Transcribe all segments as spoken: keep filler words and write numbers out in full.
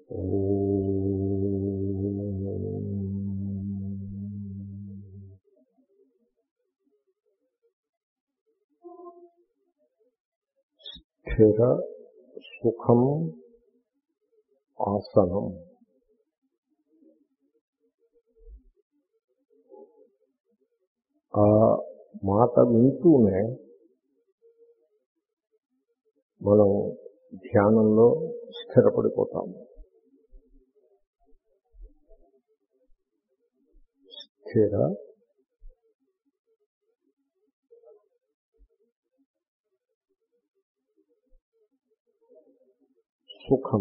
స్థిర సుఖం ఆసనం. ఆ మాట వింటూనే మనం ధ్యానంలో స్థిరపడిపోతాము. స్థిర సుఖం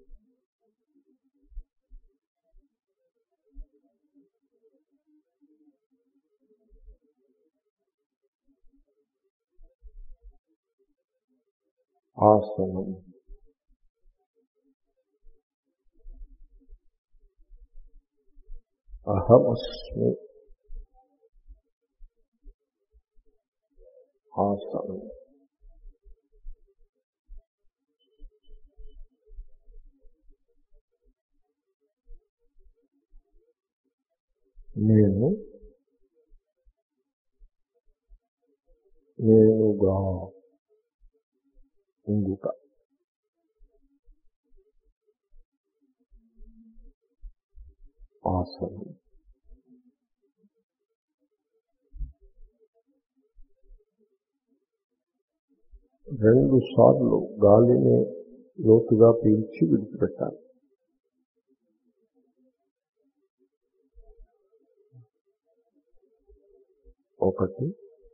ఆసనం. అహమస్మి ఆసనం. నేను నేనుగా ఉండుట. ఆసనం. రెండు సార్లు గాలిని లోతుగా పీల్చి విడిచిపెట్టాలి. ఒకటి,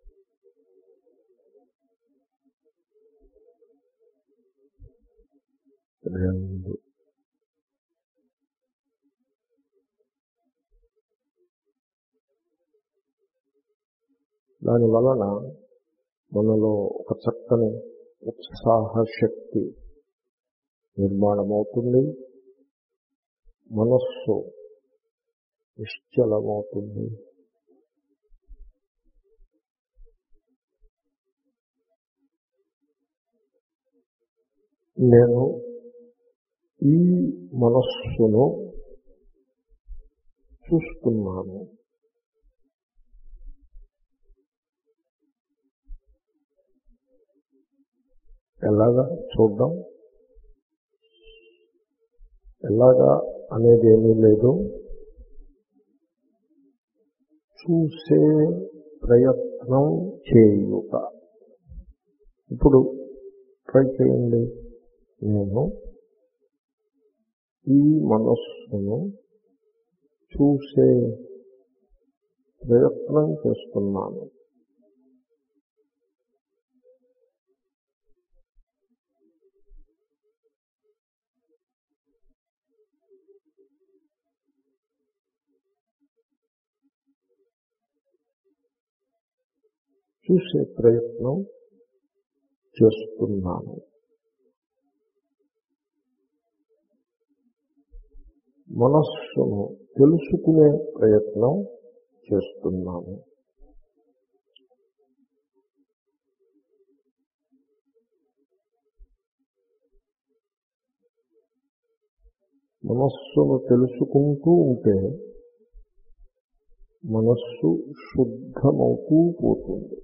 రెండు. దాని వలన మనలో ఒక చక్కని ఉత్సాహ శక్తి నిర్మాణమవుతుంది. మనస్సు నిశ్చలమవుతుంది. నేను ఈ మనస్సును చూస్తున్నాను. ఎలాగా చూద్దాం? ఎలాగా అనేది ఏమీ లేదు. చూసే ప్రయత్నం చేయుట. ఇప్పుడు ట్రై చేయండి. నేను ఈ మనస్సును చూసే ప్రయత్నం చేస్తున్నాను. చూసే ప్రయత్నం చేస్తున్నాను. మనస్సును తెలుసుకునే ప్రయత్నం చేస్తున్నాను. మనస్సును తెలుసుకుంటూ ఉంటే మనస్సు శుద్ధమవుతూ పోతుంది.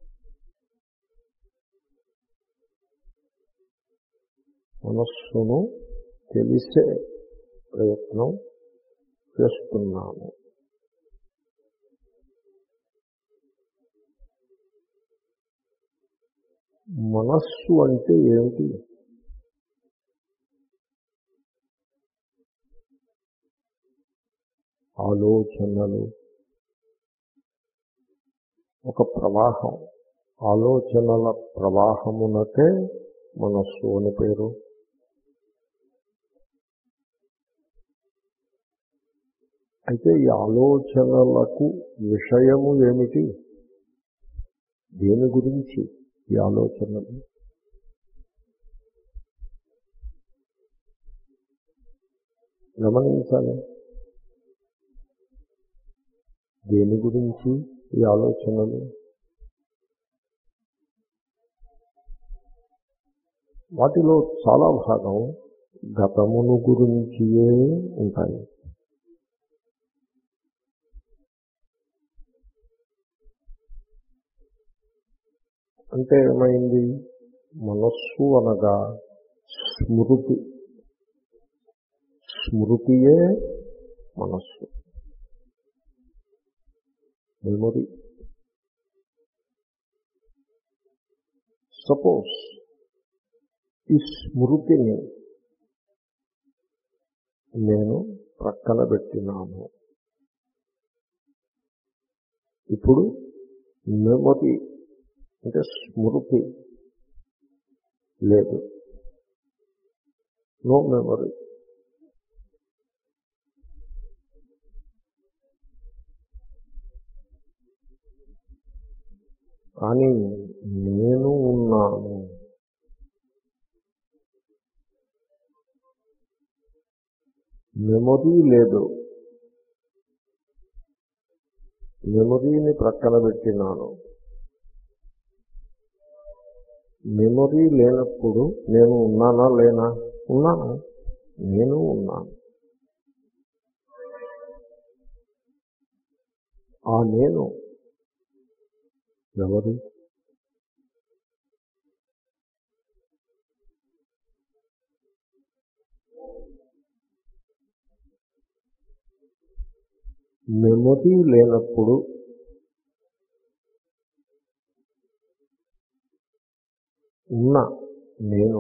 మనస్సును తెలిసే ప్రయత్నం చేస్తున్నాను. మనస్సు అంటే ఏమిటి? ఆలోచనలు. ఒక ప్రవాహం. ఆలోచనల ప్రవాహమునకే మనస్సు అని పేరు. అయితే ఈ ఆలోచనలకు విషయము ఏమిటి? దేని గురించి ఈ ఆలోచనలు? గమనించాలి. దేని గురించి ఈ ఆలోచనలు? వాటిలో చాలా భాగం గతమును గురించియే ఉంటాయి. అంటే ఏమైంది? మనస్సు అనగా స్మృతి, స్మృతియే మనస్సు, మెమొరీ. సపోజ్ ఈ స్మృతిని నేను ప్రక్కన పెట్టినాను. ఇప్పుడు మెమొరీ అంటే స్మృతి లేదు, నో మెమొరీ. కానీ నేను ఉన్నాను. మెమొరీ లేదు, మెమొరీని ప్రక్కన పెట్టినాను. మెమొరీ లేనప్పుడు నేను ఉన్నానా లేనా? ఉన్నాను, నేను ఉన్నాను. ఆ నేను ఎవరు? మెమొరీ లేనప్పుడు ఉన్న నేను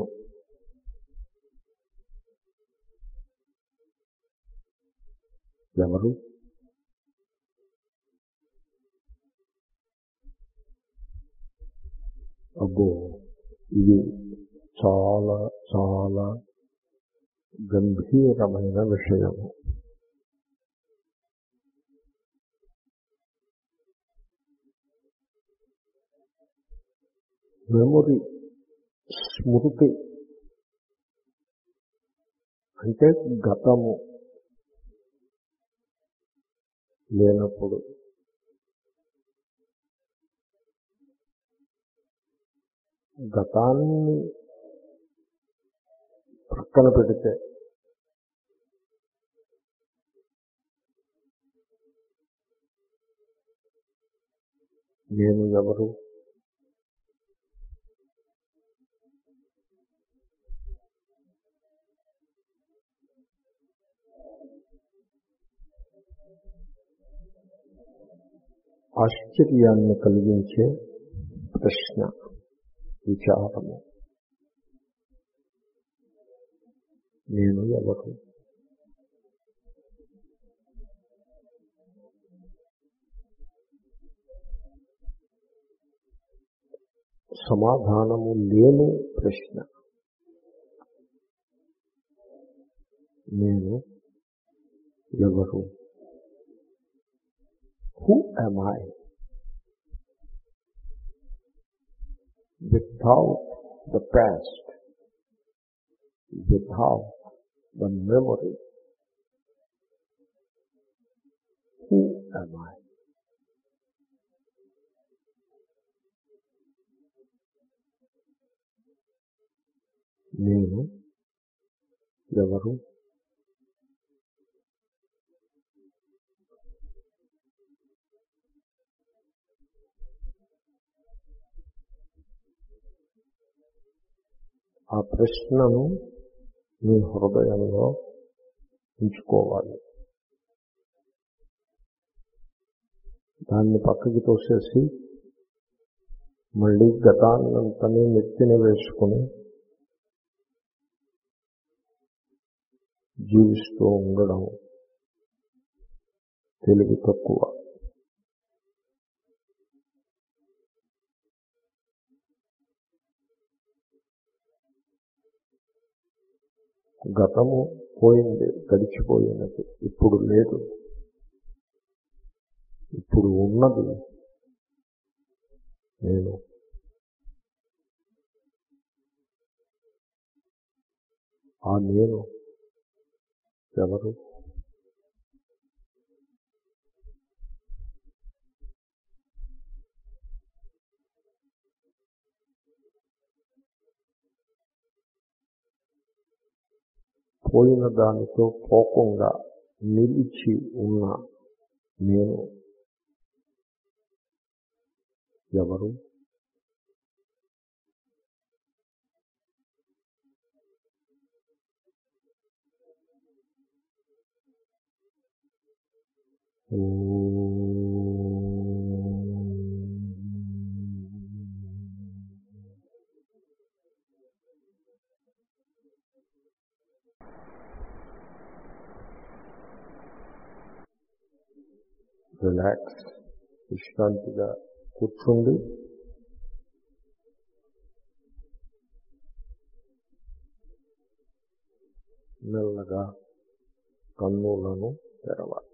ఎవరు? అబ్బో, ఇది చాలా చాలా గంభీరమైన విషయము. మెమొరీ, స్మృతి అంటే గతము లేనప్పుడు గతాన్ని ప్రక్కన పెడితే నేను ఎవరు? ఆశ్చర్యాన్ని కలిగించే ప్రశ్న, విచారము. నేను ఎవరు? సమాధానము లేని ప్రశ్న. నేను ఎవరు? Who am I? Without the past, without the memory, who am I? నేను ఎవరు? ఆ ప్రశ్నను మీ హృదయంలో ఉంచుకోవాలి. దాన్ని పక్కకి తోసేసి మళ్ళీ గతాన్నంతని నెత్తిన వేసుకుని జీవిస్తూ ఉండడం తెలివి తక్కువ. గతము పోయింది, గడిచిపోయినది, ఇప్పుడు లేదు. ఇప్పుడు ఉన్నది నేను. ఆ నేను ఎవరు? పోయిన దానితో పోకుండా నిలిచి ఉన్న నేను ఎవరు? రిలాక్స్, విశ్రాంతిగా కూర్చుండి మెల్లగా కన్నులను తెరవాలి.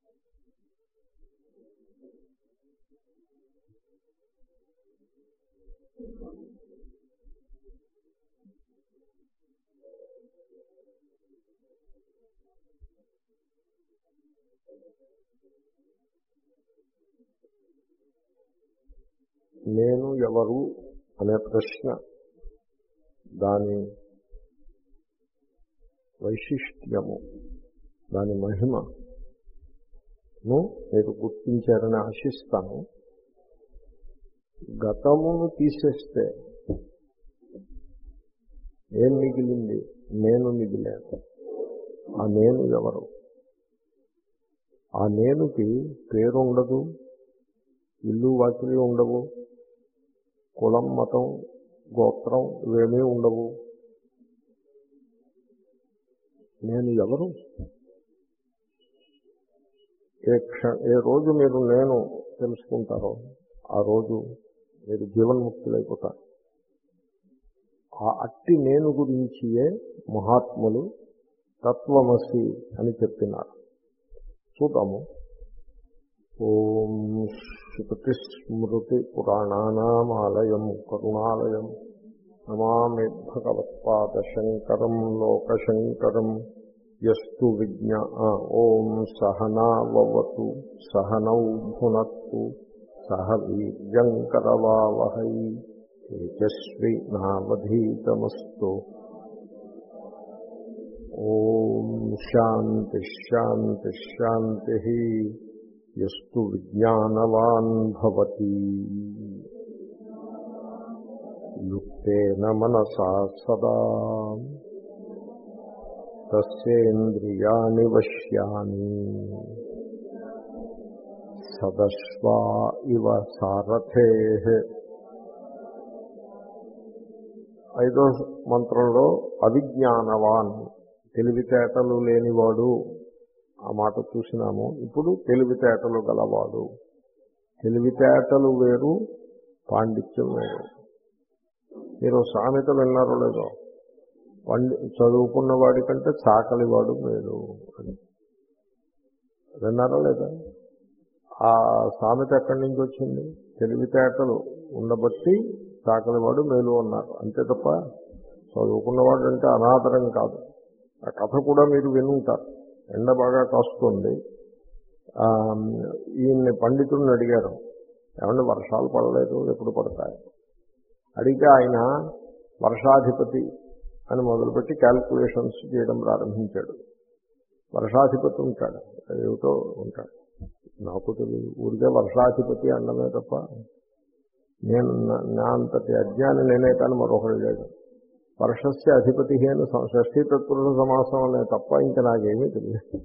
నేను ఎవరు అనే ప్రశ్న, దాని వైశిష్ట్యము, దాని మహిమను మీరు గుర్తించారని ఆశిస్తాను. గతమును తీసేస్తే ఏం మిగిలింది? నేను మిగిలాను. ఆ నేను ఎవరు? ఆ నేనుకి పేరు ఉండదు, ఇల్లు వాకిలి ఉండవు, కులం మతం గోత్రం ఇవేమీ ఉండవు. నేను ఎవరు? ఏ క్ష ఏ రోజు మీరు నేను తెలుసుకుంటారో ఆ రోజు మీరు జీవన్ముక్తులైపోతారు. ఆ అట్టి నేను గురించియే మహాత్ములు తత్వమసి అని చెప్పినారు. చూద్దాము. ఓం శృతి స్మృతి పురాణానామాలయం కరుణాలయం నమామి భగవత్పాదశంకరం లోకశంకరం. యస్తు విజ్ఞా ఓం సహనావతు సహనౌ భునత్తు సహ వీర్యంకరవావహై తేజస్వి నావధీతమస్తు. ఓం శాంతి శాంతి శాంతి. యస్తు విజ్ఞానవాన్ భవతి యుక్తేన మనసా సదా తస్యేంద్రియాణి వశ్యాని సదశ్వా ఇవ సారథేః. ఐదో మంత్రంలో అవిజ్ఞానవాన్, తెలివితేటలు లేనివాడు, ఆ మాట చూసినాము. ఇప్పుడు తెలివితేటలు గలవాడు. తెలివితేటలు వేరు, పాండిత్యం వేరు. మీరు సామెత విన్నారో లేదో, పండి చదువుకున్న వాడి కంటే చాకలివాడు మేలు అని విన్నారో లేదా? ఆ సామెత ఎక్కడి నుంచి వచ్చింది? తెలివితేటలు ఉండబట్టి చాకలివాడు మేలు అన్నారు. అంతే తప్ప చదువుకున్నవాడు అంటే అనాదరం కాదు. ఆ కథ కూడా మీరు వినుంటారు. ఎండ బాగా కాస్తుంది. ఈయన్ని పండితుడిని అడిగారు, ఏమంటే వర్షాలు పడలేదు, ఎప్పుడు పడతాయి అడిగితే ఆయన వర్షాధిపతి అని మొదలుపెట్టి క్యాల్కులేషన్స్ చేయడం ప్రారంభించాడు. వర్షాధిపతి ఉంటాడు, ఏమిటో ఉంటాడు, నాకు తెలియదు. ఊరికే వర్షాధిపతి అన్నమే తప్ప నేను నా అంతటి అజ్ఞాని నేనే కానీ మరొకటి లేదు. వర్షస్య అధిపతి అని షష్ఠీ తత్పురుష సమాసం అనే తప్ప ఇంకా నాకేమీ తెలియదు.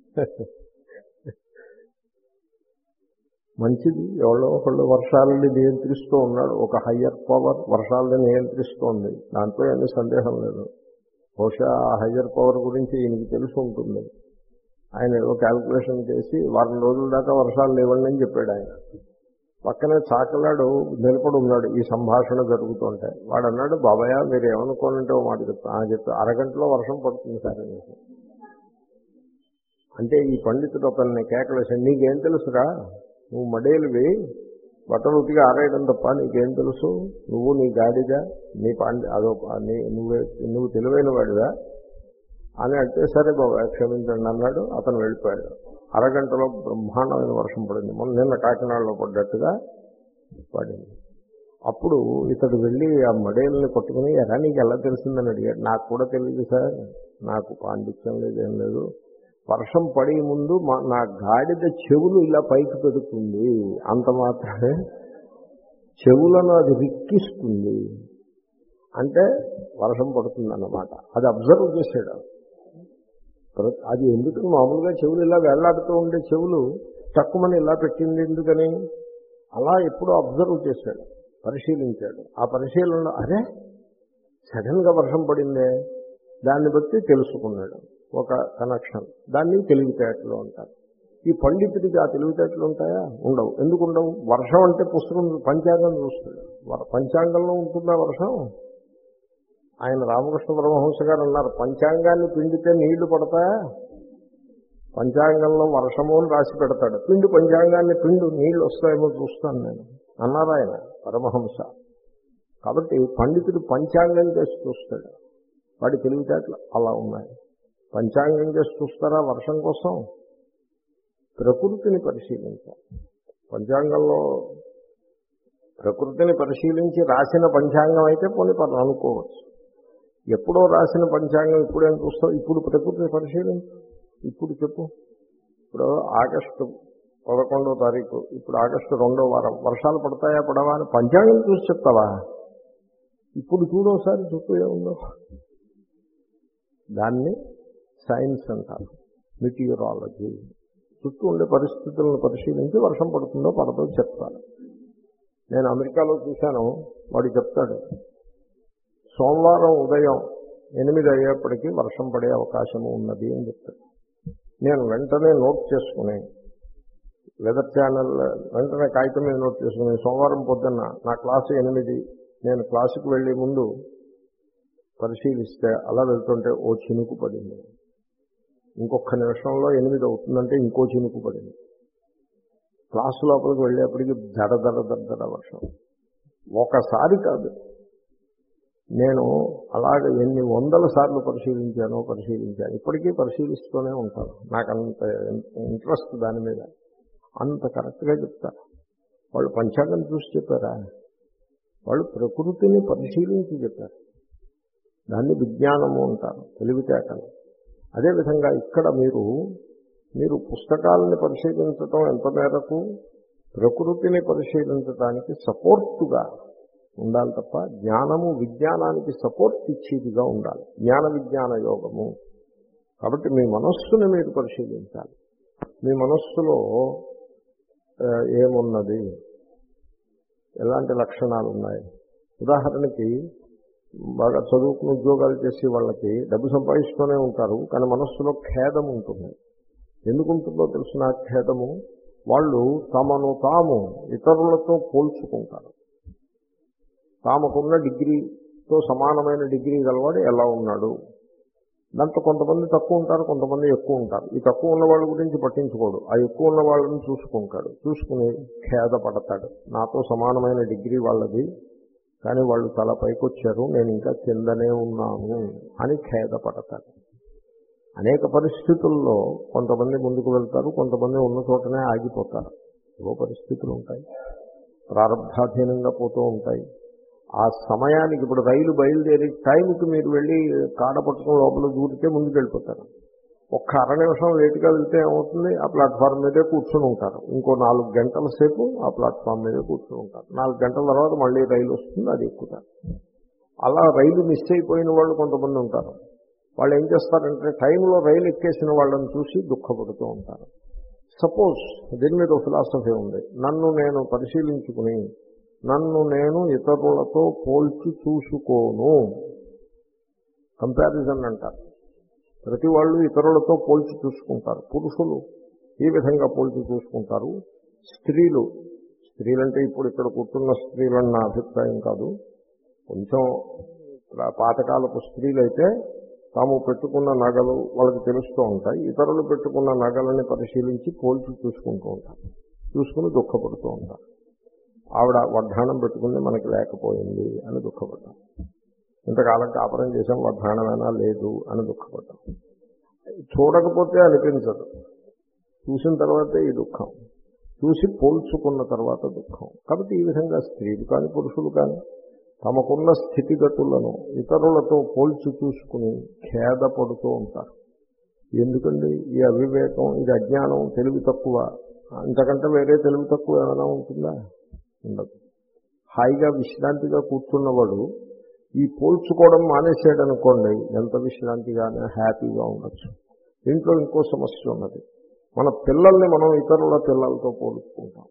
మంచిది, ఎవరో ఒకళ్ళు వర్షాలని నియంత్రిస్తూ ఉన్నాడు. ఒక హయ్యర్ పవర్ వర్షాలని నియంత్రిస్తోంది, దాంట్లో ఏమీ సందేహం లేదు. బహుశా ఆ హయ్యర్ పవర్ గురించి ఈయనకి తెలిసి ఉంటుంది. ఆయన ఏదో క్యాల్కులేషన్ చేసి వారం రోజుల దాకా వర్షాలు లేవండి అని చెప్పాడు. ఆయన పక్కనే చాకలాడు నిలబడి ఉన్నాడు. ఈ సంభాషణ జరుగుతుంటే వాడు అన్నాడు, బాబాయ్ మీరు ఏమనుకోనంటే ఓ మాట చెప్తాను చెప్తా అరగంటలో వర్షం పడుతుంది సార్ అని. అంటే ఈ పండితుడు ఒకరిని కేకలేసాడు, నీకేం తెలుసురా, నువ్వు మడేలువి, బట్టలు ఉతిగా ఆరేయడం తప్ప నీకేం తెలుసు, నువ్వు నీ గాడిదా, నీ పాండి అదో నీ నువ్వే నువ్వు తెలివైన వాడిదా అని అంటే, సరే బాబా క్షమించండి అన్నాడు. అతను వెళ్ళిపోయాడు. అరగంటలో బ్రహ్మాండమైన వర్షం పడింది. మొన్న నిన్న కాకినాడలో పడ్డట్టుగా పడింది. అప్పుడు ఇతడు వెళ్ళి ఆ మడేల్ని కొట్టుకుని, ఎరా నీకు ఎలా తెలిసిందని అడిగాడు. నాకు కూడా తెలియదు సార్, నాకు పాండిత్యం లేదు, ఏం లేదు. వర్షం పడే ముందు మా నా గాడిద చెవులు ఇలా పైకి పెడుతుంది, అంత మాత్రమే. చెవులను అది రిక్కిస్తుంది అంటే వర్షం పడుతుందన్నమాట. అది అబ్జర్వ్ చేశాడు. అది ఎందుకు మామూలుగా చెవులు ఇలా వేళ్లాడుతూ ఉండే చెవులు తక్కువని ఇలా పెట్టింది ఎందుకని అలా ఎప్పుడూ అబ్జర్వ్ చేశాడు, పరిశీలించాడు. ఆ పరిశీలనలో అరే సడన్గా వర్షం పడిందే, దాన్ని బట్టి తెలుసుకున్నాడు ఒక కనెక్షన్. దాన్ని తెలివితేటలు అంటారు. ఈ పండితుడికి ఆ తెలివితేటలు ఉంటాయా? ఉండవు. ఎందుకు ఉండవు? వర్షం అంటే పుస్తకం పంచాంగం చూస్తాడు. పంచాంగంలో ఉంటుందా వర్షం? ఆయన రామకృష్ణ పరమహంస గారు అన్నారు, పంచాంగాన్ని పిండితే నీళ్లు పడతాయా? పంచాంగంలో వర్షము అని రాసి పెడతాడు, పిండి పంచాంగాన్ని పిండు నీళ్లు వస్తాయేమో చూస్తాను నేను అన్నారు ఆయన పరమహంస. కాబట్టి పండితుడు పంచాంగం చేసి చూస్తాడు. వాడి తెలివితేటలు అలా ఉన్నాయి. పంచాంగం చేసి చూస్తారా వర్షం కోసం? ప్రకృతిని పరిశీలించాలి. పంచాంగంలో ప్రకృతిని పరిశీలించి రాసిన పంచాంగం అయితే పోనీ పర్వాలేదు అనుకోవచ్చు. ఎప్పుడో రాసిన పంచాంగం ఇప్పుడేం చూస్తావు? ఇప్పుడు ప్రకృతిని పరిశీలించు. ఇప్పుడు చెప్పు. ఇప్పుడు ఆగస్టు పదకొండో తారీఖు, ఇప్పుడు ఆగస్టు రెండో వారం, వర్షాలు పడతాయా పడవా అని పంచాంగం చూసి చెప్తావా? ఇప్పుడు చూడోసారి చుట్టూ ఏముందో. దాన్ని సైన్స్ అంటారు, మిటియూరాలజీ. చుట్టూ ఉండే పరిస్థితులను పరిశీలించి వర్షం పడుతుందో పడదో చెప్తాను. నేను అమెరికాలో చూశాను, వాడు చెప్తాడు సోమవారం ఉదయం ఎనిమిది అయ్యేప్పటికీ వర్షం పడే అవకాశము ఉన్నది అని చెప్తాడు. నేను వెంటనే నోట్ చేసుకుని వెదర్ ఛానల్ వెంటనే కాగితం మీద నోట్ చేసుకుని సోమవారం పొద్దున్న నా క్లాసు ఎనిమిది, నేను క్లాసుకు వెళ్ళే ముందు పరిశీలిస్తే అలా వెళ్తుంటే ఓ చినుకు పడింది. ఇంకొక నిమిషంలో ఎనిమిది అవుతుందంటే ఇంకో చినుకు పడింది. క్లాసు లోపలికి వెళ్ళేప్పటికి దడ దడ దడ దడ వర్షం. ఒకసారి కాదు, నేను అలాగ ఎన్ని వందల సార్లు పరిశీలించానో పరిశీలించాను. ఇప్పటికీ పరిశీలిస్తూనే ఉంటాను. నాకు అంత ఇంట్రెస్ట్ దాని మీద. అంత కరెక్ట్గా చెప్తారు వాళ్ళు. పంచాంగం చూసి చెప్పారా? వాళ్ళు ప్రకృతిని పరిశీలించి చెప్పారు. దాన్ని విజ్ఞానము అంటారు, తెలివితేటలు. అదేవిధంగా ఇక్కడ మీరు మీరు పుస్తకాలను పరిశీలించటం ఎంత మేరకు ప్రకృతిని పరిశీలించడానికి సపోర్టుగా ఉండాలి తప్ప జ్ఞానము విజ్ఞానానికి సపోర్ట్ ఇచ్చేదిగా ఉండాలి. జ్ఞాన విజ్ఞాన యోగము. కాబట్టి మీ మనస్సుని మీరు పరిశీలించాలి. మీ మనస్సులో ఏమున్నది, ఎలాంటి లక్షణాలు ఉన్నాయి. ఉదాహరణకి బాగా చదువుకుని ఉద్యోగాలు చేసే వాళ్ళకి డబ్బు సంపాదిస్తూనే ఉంటారు, కానీ మనస్సులో ఖేదం ఉంటుంది. ఎందుకు ఉంటుందో తెలిసిన ఖేదము, వాళ్ళు తమను తాము ఇతరులతో పోల్చుకుంటారు. తామకున్న డిగ్రీతో సమానమైన డిగ్రీ గలవాడు ఎలా ఉన్నాడు. దాంతో కొంతమంది తక్కువ ఉంటారు, కొంతమంది ఎక్కువ ఉంటారు. ఈ తక్కువ ఉన్న వాళ్ళ గురించి పట్టించుకోడు, ఆ ఎక్కువ ఉన్న వాళ్ళని చూసుకుంటాడు. చూసుకుని ఖేదపడతాడు, నాతో సమానమైన డిగ్రీ వాళ్ళది, కానీ వాళ్ళు చాలా పైకి వచ్చారు, నేను ఇంకా కిందనే ఉన్నాను అని ఖేదపడతాడు. అనేక పరిస్థితుల్లో కొంతమంది ముందుకు వెళ్తారు, కొంతమంది ఉన్న చోటనే ఆగిపోతారు. ఏవో పరిస్థితులు ఉంటాయి, ప్రారంభాధీనంగా పోతూ ఉంటాయి. ఆ సమయానికి ఇప్పుడు రైలు బయలుదేరి టైంకి మీరు వెళ్ళి కాడ పట్టుకుని లోపల దూరితే ముందుకు వెళ్ళిపోతారు. ఒక్క అర నిమిషం లేటుగా వెళ్తే ఏమవుతుంది, ఆ ప్లాట్ఫామ్ మీదే కూర్చొని ఉంటారు. ఇంకో నాలుగు గంటల సేపు ఆ ప్లాట్ఫామ్ మీదే కూర్చొని ఉంటారు. నాలుగు గంటల తర్వాత మళ్ళీ రైలు వస్తుంది, అది ఎక్కుతారు. అలా రైలు మిస్ అయిపోయిన వాళ్ళు కొంతమంది ఉంటారు. వాళ్ళు ఏం చేస్తారంటే టైంలో రైలు ఎక్కేసిన వాళ్ళని చూసి దుఃఖపడుతూ ఉంటారు. సపోజ్ దీని మీద ఫిలాసఫీ ఉంది, నన్ను నేను పరిశీలించుకుని నన్ను నేను ఇతరులతో పోల్చి చూసుకోను. కంపారిజన్ అంటారు. ప్రతి వాళ్ళు ఇతరులతో పోల్చి చూసుకుంటారు. పురుషులు ఈ విధంగా పోల్చి చూసుకుంటారు. స్త్రీలు స్త్రీలంటే ఇప్పుడు ఇక్కడ కూర్చున్న స్త్రీలని నా అభిప్రాయం కాదు, కొంచెం పాతకాలపు స్త్రీలైతే తాము పెట్టుకున్న నగలు వాళ్ళకి తెలుస్తూ ఉంటాయి. ఇతరులు పెట్టుకున్న నగలని పరిశీలించి పోల్చి చూసుకుంటూ ఉంటారు. చూసుకుని దుఃఖపడుతూ ఉంటారు. ఆవిడ వడ్డాణం పెట్టుకుంది, మనకి లేకపోయింది అని దుఃఖపడ్డాం. ఇంతకాలం కాపురం చేసాం, వడ్డాణమైనా లేదు అని దుఃఖపడ్డాం. చూడకపోతే అనిపించదు, చూసిన తర్వాతే ఈ దుఃఖం, చూసి పోల్చుకున్న తర్వాత దుఃఖం. కాబట్టి ఈ విధంగా స్త్రీలు కానీ పురుషులు కానీ తమకున్న స్థితిగతులను ఇతరులతో పోల్చి చూసుకుని ఖేదపడుతూ ఉంటారు. ఎందుకండి ఈ అవివేకం, ఇది అజ్ఞానం, తెలివి తక్కువ, అంతకంటే వేరే తెలివి తక్కువ ఏమైనా ఉంటుందా? ఉండదు. హాయిగా విశ్రాంతిగా కూర్చున్నవాడు ఈ పోల్చుకోవడం మానేసాడు అనుకోండి, ఎంత విశ్రాంతిగానే హ్యాపీగా ఉండొచ్చు. దీంట్లో ఇంకో సమస్య ఉన్నది. మన పిల్లల్ని మనం ఇతరుల పిల్లలతో పోల్చుకుంటాం,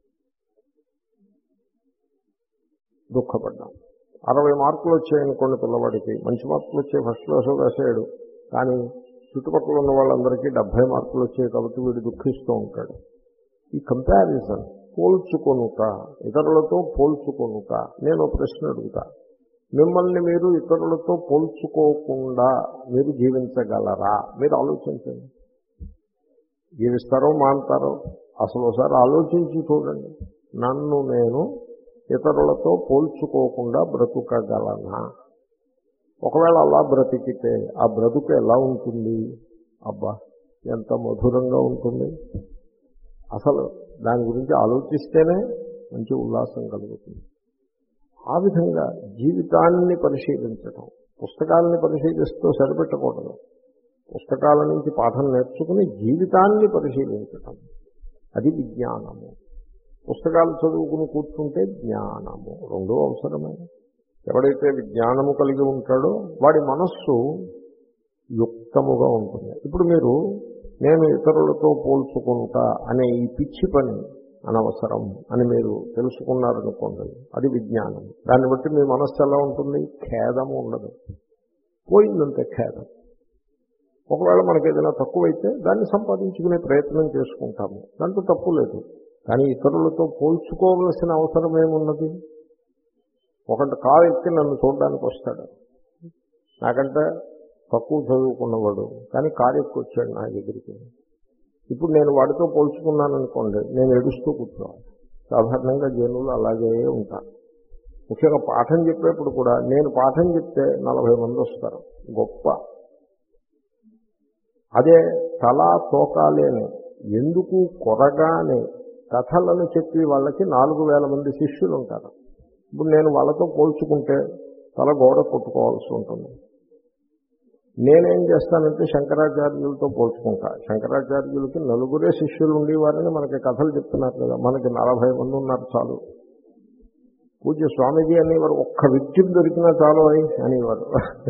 దుఃఖపడ్డాం. అరవై మార్కులు వచ్చాయనుకోండి పిల్లవాడికి, మంచి మార్కులు వచ్చాయి, ఫస్ట్ క్లాస్ వేసాడు, కానీ చుట్టుపక్కల ఉన్న వాళ్ళందరికీ డెబ్బై మార్కులు వచ్చాయి కాబట్టి వీడు దుఃఖిస్తూ ఉంటాడు. ఈ కంపారిజన్, పోల్చుకొనుట, ఇతరులతో పోల్చుకొనుట. నేను ప్రశ్న అడుగుతా, మిమ్మల్ని మీరు ఇతరులతో పోల్చుకోకుండా మీరు జీవించగలరా? మీరు ఆలోచించండి. జీవిస్తారో మాంటారో అసలు ఒకసారి ఆలోచించి చూడండి. నన్ను నేను ఇతరులతో పోల్చుకోకుండా బ్రతుకగలనా? ఒకవేళ అలా బ్రతికితే ఆ బ్రతుకు ఎలా ఉంటుంది? అబ్బా ఎంత మధురంగా ఉంటుంది. అసలు దాని గురించి ఆలోచిస్తేనే మంచి ఉల్లాసం కలుగుతుంది. ఆ విధంగా జీవితాన్ని పరిశీలించడం, పుస్తకాలని పరిశీలిస్తూ సరిపెట్టకూడదు. పుస్తకాల నుంచి పాఠం నేర్చుకుని జీవితాన్ని పరిశీలించటం, అది విజ్ఞానము. పుస్తకాలు చదువుకుని కూర్చుంటే జ్ఞానము, రెండో అవసరమే. ఎవడైతే విజ్ఞానము కలిగి ఉంటాడో వాడి మనస్సు యుక్తముగా ఉంటుంది. ఇప్పుడు మీరు నేను ఇతరులతో పోల్చుకుంటా అనే ఈ పిచ్చి పని అనవసరం అని మీరు తెలుసుకున్నారనుకోండి, అది విజ్ఞానం. దాన్ని బట్టి మీ మనస్సు ఎలా ఉంటుంది? ఖేదము ఉండదు, పోయిందంతే ఖేదం. ఒకవేళ మనకి ఏదైనా తక్కువైతే దాన్ని సంపాదించుకునే ప్రయత్నం చేసుకుంటాము, దాంట్లో తప్పు లేదు. కానీ ఇతరులతో పోల్చుకోవలసిన అవసరం ఏమున్నది? ఒకటి కారు ఎక్కి నన్ను చూడడానికి వస్తాడు, నాకంటే తక్కువ చదువుకున్నవాడు, కానీ కారు ఎక్కి వచ్చాడు నా దగ్గరికి. ఇప్పుడు నేను వాడితో పోల్చుకున్నాను అనుకోండి, నేను ఏడుస్తూ కూర్చోవాలి. సాధారణంగా జనులు అలాగే ఉంటారు. ముఖ్యంగా పాఠం చెప్పేప్పుడు కూడా నేను పాఠం చెప్తే నలభై మంది వస్తారు, గొప్ప. అదే తలా తోకాలేని ఎందుకు కొరగానే కథలను చెప్పి వాళ్ళకి నాలుగు వేల మంది శిష్యులు ఉంటారు. ఇప్పుడు నేను వాళ్ళతో పోల్చుకుంటే తల గోడ కొట్టుకోవాల్సి ఉంటుంది. నేనేం చేస్తానంటే శంకరాచార్యులతో పోల్చుకుంటా. శంకరాచార్యులకి నలుగురే శిష్యులు ఉండేవారని మనకి కథలు చెప్తున్నారు కదా, మనకి నలభై మంది ఉన్నారు చాలు. పూజ్య స్వామీజీ అనేవారు ఒక్క వ్యక్తిని దొరికినా చాలు అని అనేవారు.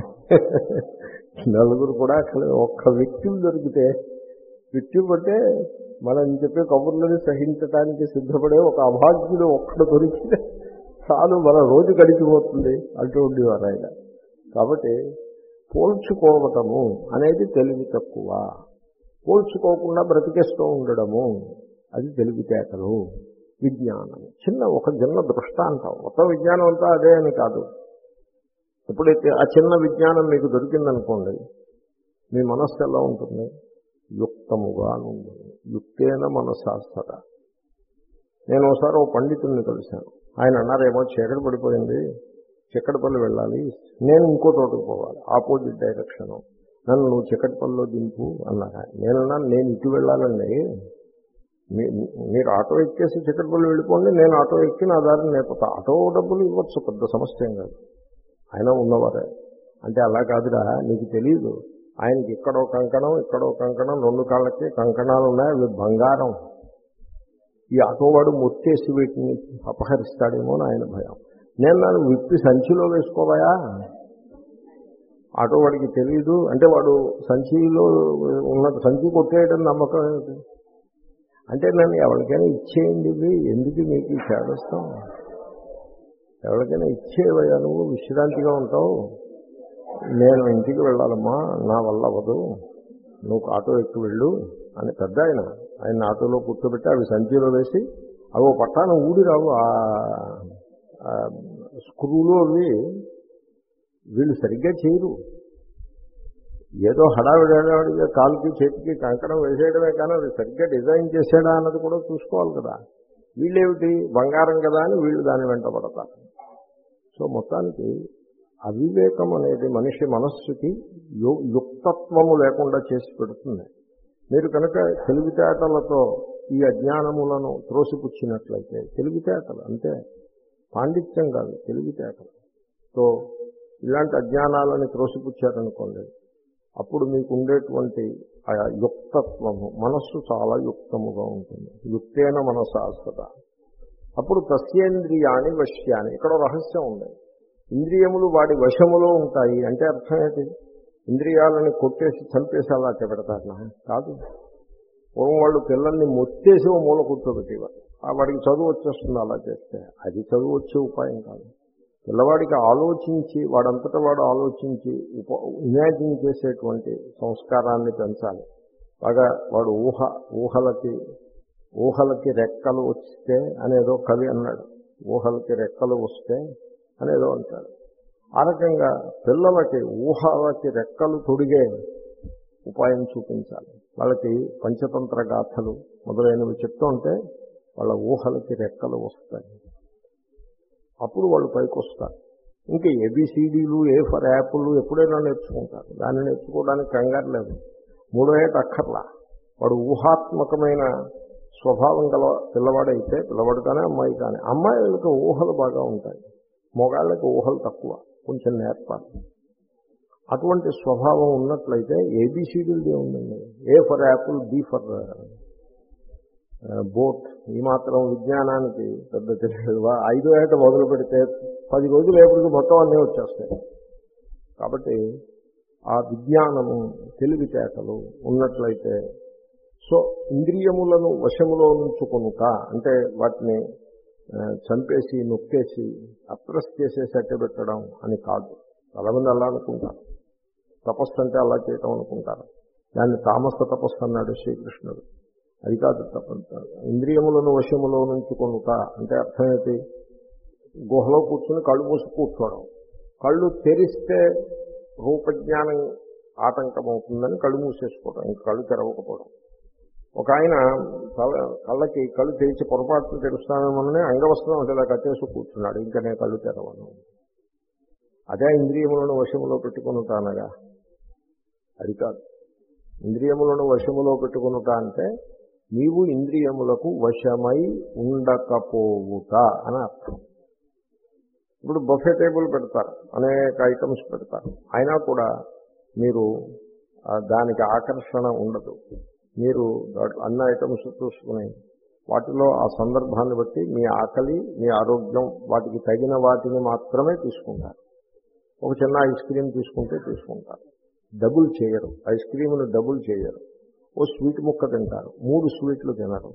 నలుగురు కూడా అసలు ఒక్క వ్యక్తిని దొరికితే, వ్యక్తి అంటే మనం చెప్పే కబుర్లని సహించడానికి సిద్ధపడే ఒక అభాగ్యుడు ఒక్కడు దొరికితే చాలు, మన రోజు గడిచిపోతుంది అంటూ ఉండేవారు ఆయన. కాబట్టి పోల్చుకోవటము అనేది తెలివి తక్కువ. పోల్చుకోకుండా బ్రతికేస్తూ ఉండడము అది తెలివితేటలు, విజ్ఞానం. చిన్న ఒక చిన్న దృష్టాంతం, మొత్తం విజ్ఞానం అంతా అదే అని కాదు. ఎప్పుడైతే ఆ చిన్న విజ్ఞానం మీకు దొరికిందనుకోండి, మీ మనస్సు ఎలా ఉంటుంది? యుక్తముగా ఉంటుంది. యుక్తేన మనసాస్తత. నేను ఒకసారి ఓ పండితుల్ని కలిశాను. ఆయన అన్నారేమో చీకటి పడిపోయింది, చిక్కడపల్లి వెళ్ళాలి, నేను ఇంకో తోటకు పోవాలి, ఆపోజిట్ డైరెక్షను, నన్ను నువ్వు చిక్కడపల్లిలో దింపు అన్నారు. నేనన్నా నేను ఇటు వెళ్ళాలండి, మీరు ఆటో ఎక్కేసి చిక్కడపల్లి వెళ్ళిపోండి, నేను ఆటో ఎక్కి నా దారిని నేర్పుతా, ఆటో డబ్బులు ఇవ్వచ్చు, పెద్ద సమస్య ఏం కాదు, ఆయన ఉన్నవారే. అంటే అలా కాదురా, నీకు తెలియదు, ఆయనకి ఇక్కడో కంకణం ఇక్కడో కంకణం, రెండు కాళ్ళకి కంకణాలు ఉన్నాయి, అవి బంగారం. ఈ ఆటోవాడు మొత్తేసి వీటిని అపహరిస్తాడేమో అని ఆయన భయం. నేను నన్ను విప్పి సంచిలో వేసుకోవాయా, ఆటోవాడికి తెలియదు అంటే వాడు సంచిలో ఉన్న సంచి కొట్టేయడం నమ్మకం ఏమిటి? అంటే నన్ను ఎవరికైనా ఇచ్చేయండి, ఇవి ఎందుకు మీకు ఈ చేదస్తాం, ఎవరికైనా ఇచ్చేవయ్యా, నువ్వు విశ్రాంతిగా ఉంటావు, నేను ఇంటికి వెళ్ళాలమ్మా, నా వల్ల అవ్వదు, నువ్వు ఆటో ఎక్కి వెళ్ళు అని పెద్ద ఆయన ఆయన ఆటోలో కూర్చోబెట్టి అవి సంచిలో వేసి అవి పట్టాన ఊడి రావు, ఆ స్క్రూలు అవి వీళ్ళు సరిగ్గా చేయరు. ఏదో హడావిడి హడావిడిగా కాలుకి చేతికి కంకణం వేసేయడమే కానీ అది సరిగ్గా డిజైన్ చేసాడా అన్నది కూడా చూసుకోవాలి కదా. వీళ్ళేమిటి బంగారం కదా అని వీళ్ళు దాన్ని వెంట పడతారు. సో మొత్తానికి అవివేకం అనేది మనిషి మనస్సుకి యుక్తత్వము లేకుండా చేసి పెడుతుంది. మీరు కనుక తెలివితేటలతో ఈ అజ్ఞానములను త్రోసిపుచ్చినట్లయితే, తెలివితేటలు అంటే పాండిత్యం కాదు, తెలివితేటలు సో ఇలాంటి అజ్ఞానాలను త్రోసిపుచ్చారనుకోండి, అప్పుడు మీకు ఉండేటువంటి ఆ యుక్తత్వము, మనస్సు చాలా యుక్తముగా ఉంటుంది. యుక్తేన మనసాస్పద. అప్పుడు తస్యేంద్రియాని వశ్యాని. ఇక్కడ రహస్యం ఉంది. ఇంద్రియములు వాడి వశములో ఉంటాయి అంటే అర్థం ఏంటి? ఇంద్రియాలని కొట్టేసి చంపేసి అలా పెడతారు కాదు. పూర్వం వాళ్ళు పిల్లల్ని మొత్తేసి ఓ మూల కూర్చోబెట్టేవారు. వాడికి చదువు వచ్చేస్తుంది అలా చేస్తే. అది చదువు వచ్చే ఉపాయం కాదు. పిల్లవాడికి ఆలోచించి, వాడంతటా వాడు ఆలోచించి ఉప ఇమాజిన్ చేసేటువంటి సంస్కారాన్ని పెంచాలి. బాగా వాడు ఊహ ఊహలకి ఊహలకి రెక్కలు వస్తే అనేదో కవి అన్నాడు. ఊహలకి రెక్కలు వస్తే అనేదో అంటాడు. ఆ రకంగా పిల్లలకి ఊహలకి రెక్కలు తొడిగే ఉపాయం చూపించాలి. వాళ్ళకి పంచతంత్ర గాథలు మొదలైనవి చెప్తూ ఉంటే వాళ్ళ ఊహలకి రెక్కలు వస్తాయి. అప్పుడు వాళ్ళు పైకి వస్తారు. ఇంకా ఏబిసిడీలు, ఏ ఫర్ యాపిల్ ఎప్పుడైనా నేర్చుకుంటారు. దాన్ని నేర్చుకోవడానికి కంగారు లేదు. మూడో ఏట అక్కర్లా. వాడు ఊహాత్మకమైన స్వభావం గల పిల్లవాడైతే, పిల్లవాడు కానీ అమ్మాయి కానీ, అమ్మాయిలకు ఊహలు బాగా ఉంటాయి, మొగాళ్ళకి ఊహలు తక్కువ, కొంచెం నేర్పాలి. అటువంటి స్వభావం ఉన్నట్లయితే ఏబిసిడీలు ఏముందండి? A for apple, B for boat, ఈ మాత్రం విజ్ఞానానికి పెద్ద తెలియదు. ఐదో ఏట మొదలు పెడితే పది రోజులు ఎప్పటికీ మొత్తం అన్నీ వచ్చేస్తాయి. కాబట్టి ఆ విజ్ఞానము, తెలివితేటలు ఉన్నట్లయితే, సో ఇంద్రియములను వశములో ఉంచుకొనుక అంటే వాటిని చంపేసి నొక్కేసి అప్రెస్ చేసేసి అట్టబెట్టడం అని కాదు. చాలామంది అలా అనుకుంటారు. తపస్సు అంటే అలా చేయటం అనుకుంటారు. దాన్ని తామస తపస్సు అన్నాడు శ్రీకృష్ణుడు. అది కాదు తప్ప. ఇంద్రియములను వశములో ఉంచుకొనుక అంటే అర్థం ఏంటి? గుహలో కూర్చుని కళ్ళు మూసి కూర్చోవడం. కళ్ళు తెరిస్తే రూపజ్ఞానం ఆటంకం అవుతుందని కళ్ళు మూసేసుకోవడం, ఇంక కళ్ళు తెరవకపోవడం. ఒక ఆయన కళ్ళకి కళ్ళు తెరిచి పొరపాటును తెరుస్తామేమోనని అంగవస్త్రం ఇలా కట్టేసి కూర్చున్నాడు. ఇంకా నేను కళ్ళు తెరవను. అదే ఇంద్రియములను వశములో పెట్టుకునుటానగా? అది కాదు. ఇంద్రియములను వశములో పెట్టుకునుట అంటే నీవు ఇంద్రియములకు వశమై ఉండకపోవుట అని అర్థం. ఇప్పుడు బఫే టేబుల్ పెడతారు, అనేక ఐటమ్స్ పెడతారు, అయినా కూడా మీరు దానికి ఆకర్షణ ఉండదు. మీరు అన్ని ఐటమ్స్ చూసుకుని వాటిలో ఆ సందర్భాన్ని బట్టి మీ ఆకలి, మీ ఆరోగ్యం వాటికి తగిన వాటిని మాత్రమే తీసుకుంటారు. ఒక చిన్న ఐస్ క్రీమ్ తీసుకుంటే తీసుకుంటారు, డబుల్ చేయరు. ఐస్ క్రీమును డబుల్ చేయరు. ఓ స్వీట్ ముక్క తింటారు, మూడు స్వీట్లు తినరు.